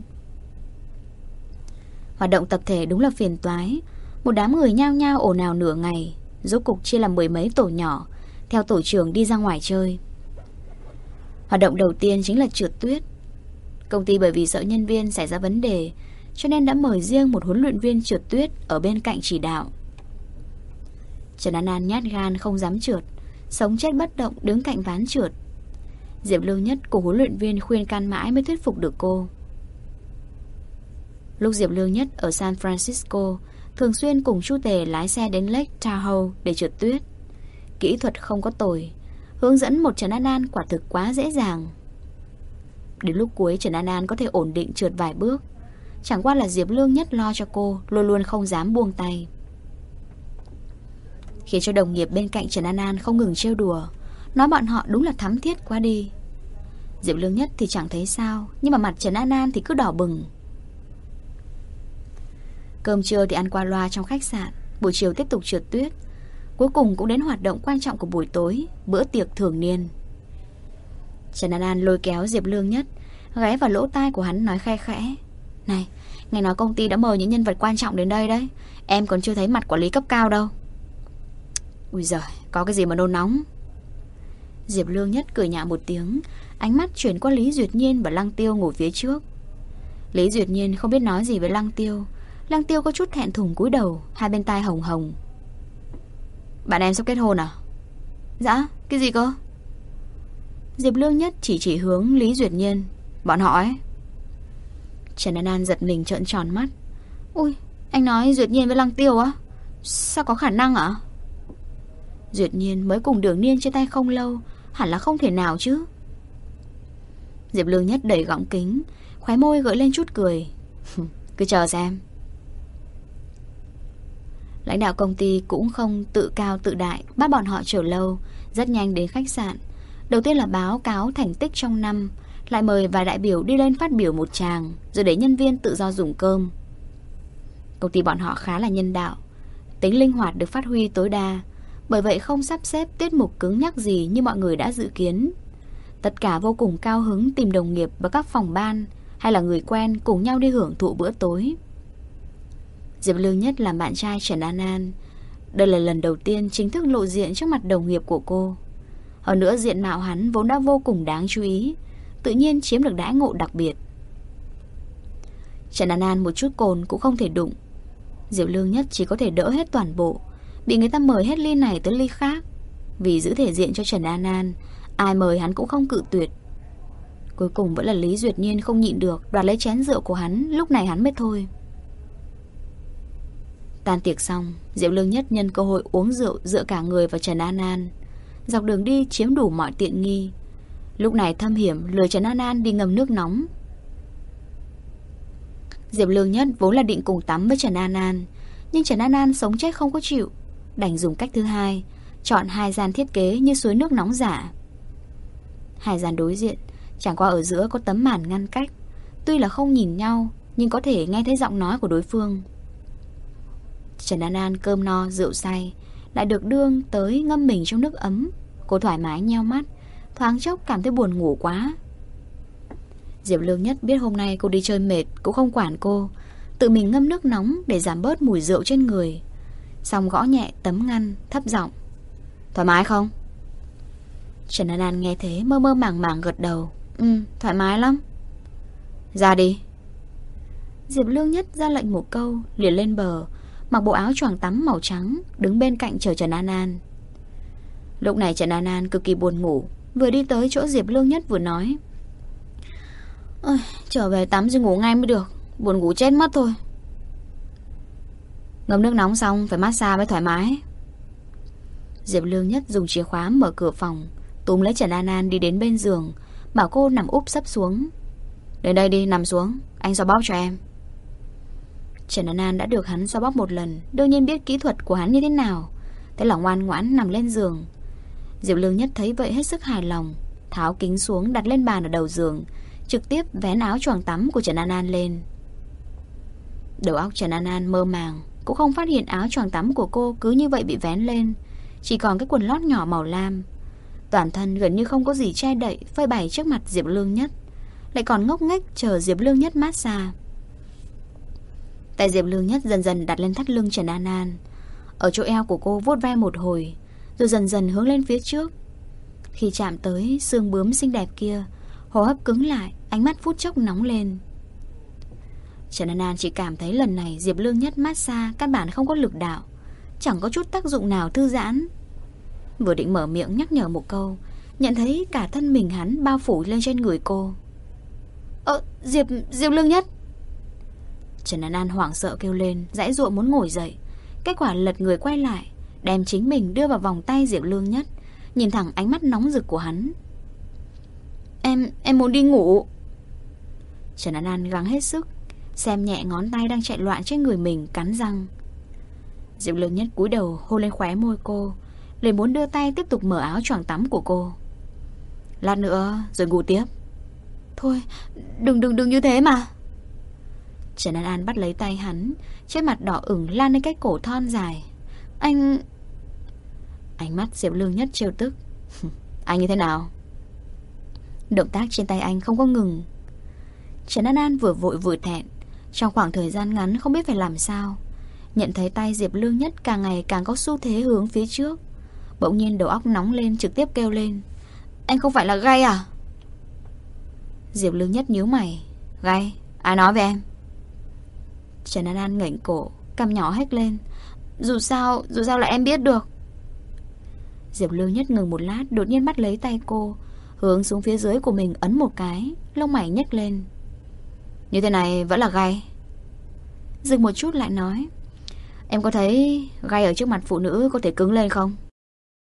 Speaker 1: Hoạt động tập thể đúng là phiền toái. Một đám người nhao nhao ồn ào nửa ngày, rốt cục chia làm 10 mấy tổ nhỏ, theo tổ trưởng đi ra ngoài chơi. Hoạt động đầu tiên chính là trượt tuyết. Công ty bởi vì sợ nhân viên xảy ra vấn đề, cho nên đã mời riêng một huấn luyện viên trượt tuyết ở bên cạnh chỉ đạo. Trần An An nhát gan không dám trượt, sống chết bất động đứng cạnh ván trượt. Diệp Lương Nhất của huấn luyện viên khuyên can mãi mới thuyết phục được cô. Lúc Diệp Lương Nhất ở San Francisco, thường xuyên cùng Chu Tề lái xe đến Lake Tahoe để trượt tuyết. Kỹ thuật không có tồi, hướng dẫn một Trần An An quả thực quá dễ dàng. Đến lúc cuối Trần An An có thể ổn định trượt vài bước. Chẳng qua là Diệp Lương Nhất lo cho cô, luôn luôn không dám buông tay, khiến cho đồng nghiệp bên cạnh Trần An An không ngừng trêu đùa, nói bọn họ đúng là thắm thiết quá đi. Diệp Lương Nhất thì chẳng thấy sao, nhưng mà mặt Trần An An thì cứ đỏ bừng. Cơm trưa thì ăn qua loa trong khách sạn, buổi chiều tiếp tục trượt tuyết. Cuối cùng cũng đến hoạt động quan trọng của buổi tối, bữa tiệc thường niên. Trần An An lôi kéo Diệp Lương Nhất, ghé vào lỗ tai của hắn nói khe khẽ: Này, nghe nói công ty đã mời những nhân vật quan trọng đến đây đấy. Em còn chưa thấy mặt quản lý cấp cao đâu. Ui giời, có cái gì mà nôn nóng. Diệp Lương Nhất cười nhạo một tiếng, ánh mắt chuyển qua Lý Duyệt Nhiên và Lăng Tiêu ngồi phía trước. Lý Duyệt Nhiên không biết nói gì với Lăng Tiêu. Lăng Tiêu có chút thẹn thùng cúi đầu, hai bên tai hồng hồng. Bạn em sắp kết hôn à? Dạ, cái gì cơ? Diệp Lương Nhất chỉ hướng Lý Duyệt Nhiên. Bọn họ ấy. Trần An An giật mình trợn tròn mắt. Ui, anh nói Duyệt Nhiên với Lăng Tiêu á? Sao có khả năng ạ? Duyệt Nhiên mới cùng Đường Niên chia tay không lâu, hẳn là không thể nào chứ. Diệp Lương Nhất đẩy gọng kính, khóe môi gợi lên chút cười. Cứ chờ xem. Lãnh đạo công ty cũng không tự cao tự đại, bắt bọn họ chờ lâu, rất nhanh đến khách sạn. Đầu tiên là báo cáo thành tích trong năm, lại mời vài đại biểu đi lên phát biểu một tràng, rồi để nhân viên tự do dùng cơm. Công ty bọn họ khá là nhân đạo, tính linh hoạt được phát huy tối đa. Bởi vậy không sắp xếp tiết mục cứng nhắc gì như mọi người đã dự kiến. Tất cả vô cùng cao hứng tìm đồng nghiệp và các phòng ban hay là người quen cùng nhau đi hưởng thụ bữa tối. Diệp Lương Nhất làm bạn trai Trần An An. Đây là lần đầu tiên chính thức lộ diện trước mặt đồng nghiệp của cô. Hơn nữa diện mạo hắn vốn đã vô cùng đáng chú ý, tự nhiên chiếm được đãi ngộ đặc biệt. Trần An An một chút cồn cũng không thể đụng. Diệp Lương Nhất chỉ có thể đỡ hết toàn bộ, bị người ta mời hết ly này tới ly khác. Vì giữ thể diện cho Trần An An, ai mời hắn cũng không cự tuyệt. Cuối cùng vẫn là Lý Duyệt Nhiên không nhịn được, đoạt lấy chén rượu của hắn. Lúc này hắn mới thôi. Tan tiệc xong, Diệp Lương Nhất nhân cơ hội uống rượu dựa cả người vào Trần An An. Dọc đường đi chiếm đủ mọi tiện nghi. Lúc này thâm hiểm lừa Trần An An đi ngâm nước nóng. Diệp Lương Nhất vốn là định cùng tắm với Trần An An, nhưng Trần An An sống chết không có chịu, đành dùng cách thứ hai, chọn 2 gian thiết kế như suối nước nóng giả. 2 gian đối diện, chẳng qua ở giữa có tấm màn ngăn cách. Tuy là không nhìn nhau, nhưng có thể nghe thấy giọng nói của đối phương. Trần An An cơm no rượu say, lại được đương tới ngâm mình trong nước ấm. Cô thoải mái nheo mắt, thoáng chốc cảm thấy buồn ngủ quá. Diệp Lương Nhất biết hôm nay cô đi chơi mệt cũng không quản cô, tự mình ngâm nước nóng để giảm bớt mùi rượu trên người. Xong gõ nhẹ tấm ngăn, thấp giọng: "Thoải mái không?" Trần An An nghe thế mơ mơ màng màng gật đầu: "Thoải mái lắm." "Ra đi." Diệp Lương Nhất ra lệnh một câu, liền lên bờ, mặc bộ áo choàng tắm màu trắng, đứng bên cạnh chờ Trần An An. Lúc này Trần An An cực kỳ buồn ngủ, vừa đi tới chỗ Diệp Lương Nhất vừa nói: "Ôi, trở về tắm rồi ngủ ngay mới được, buồn ngủ chết mất thôi." "Ngâm nước nóng xong phải massage mới thoải mái." Diệp Lương Nhất dùng chìa khóa mở cửa phòng, túm lấy Trần An An đi đến bên giường, bảo cô nằm úp sấp xuống. "Đến đây đi, nằm xuống, anh xoa bóp cho em." Trần An An đã được hắn xoa bóp một lần, đương nhiên biết kỹ thuật của hắn như thế nào, thế là ngoan ngoãn nằm lên giường. Diệp Lương Nhất thấy vậy hết sức hài lòng, tháo kính xuống đặt lên bàn ở đầu giường, trực tiếp vén áo choàng tắm của Trần An An lên. Đầu óc Trần An An mơ màng, cũng không phát hiện áo choàng tắm của cô cứ như vậy bị vén lên, chỉ còn cái quần lót nhỏ màu lam. Toàn thân gần như không có gì che đậy, phơi bày trước mặt Diệp Lương Nhất, lại còn ngốc nghếch chờ Diệp Lương Nhất massage. Tay Diệp Lương Nhất dần dần đặt lên thắt lưng Trần An An, ở chỗ eo của cô vuốt ve một hồi, rồi dần dần hướng lên phía trước. Khi chạm tới xương bướm xinh đẹp kia, hô hấp cứng lại, ánh mắt phút chốc nóng lên. Trần An An chỉ cảm thấy lần này Diệp Lương Nhất massage căn bản không có lực đạo, chẳng có chút tác dụng nào thư giãn. Vừa định mở miệng nhắc nhở một câu, nhận thấy cả thân mình hắn bao phủ lên trên người cô. Diệp Lương Nhất." Trần An An hoảng sợ kêu lên, giãy giụa muốn ngồi dậy. Kết quả lật người quay lại, đem chính mình đưa vào vòng tay Diệp Lương Nhất, nhìn thẳng ánh mắt nóng rực của hắn. Em muốn đi ngủ." Trần An An gắng hết sức, xem nhẹ ngón tay đang chạy loạn trên người mình, cắn răng. Diệp Lương Nhất cúi đầu hôn lên khóe môi cô, liền muốn đưa tay tiếp tục mở áo choàng tắm của cô. "Lát nữa rồi ngủ tiếp." "Thôi, đừng như thế mà." Trần An An bắt lấy tay hắn, trên mặt đỏ ửng lan lên cái cổ thon dài. Ánh mắt Diệp Lương Nhất trêu tức. "Anh như thế nào?" Động tác trên tay anh không có ngừng. Trần An An vừa vội vừa thẹn, trong khoảng thời gian ngắn không biết phải làm sao. Nhận thấy tay Diệp Lương Nhất càng ngày càng có xu thế hướng phía trước, bỗng nhiên đầu óc nóng lên, trực tiếp kêu lên: "Anh không phải là gay à?" Diệp Lương Nhất nhíu mày: "Gay? Ai nói với em?" Trần An An ngẩng cổ, cằm nhỏ hét lên: Dù sao là em biết được." Diệp Lương Nhất ngừng một lát, đột nhiên bắt lấy tay cô, hướng xuống phía dưới của mình ấn một cái, lông mày nhếch lên: "Như thế này vẫn là gay?" Dừng một chút lại nói: "Em có thấy gay ở trước mặt phụ nữ có thể cứng lên không?"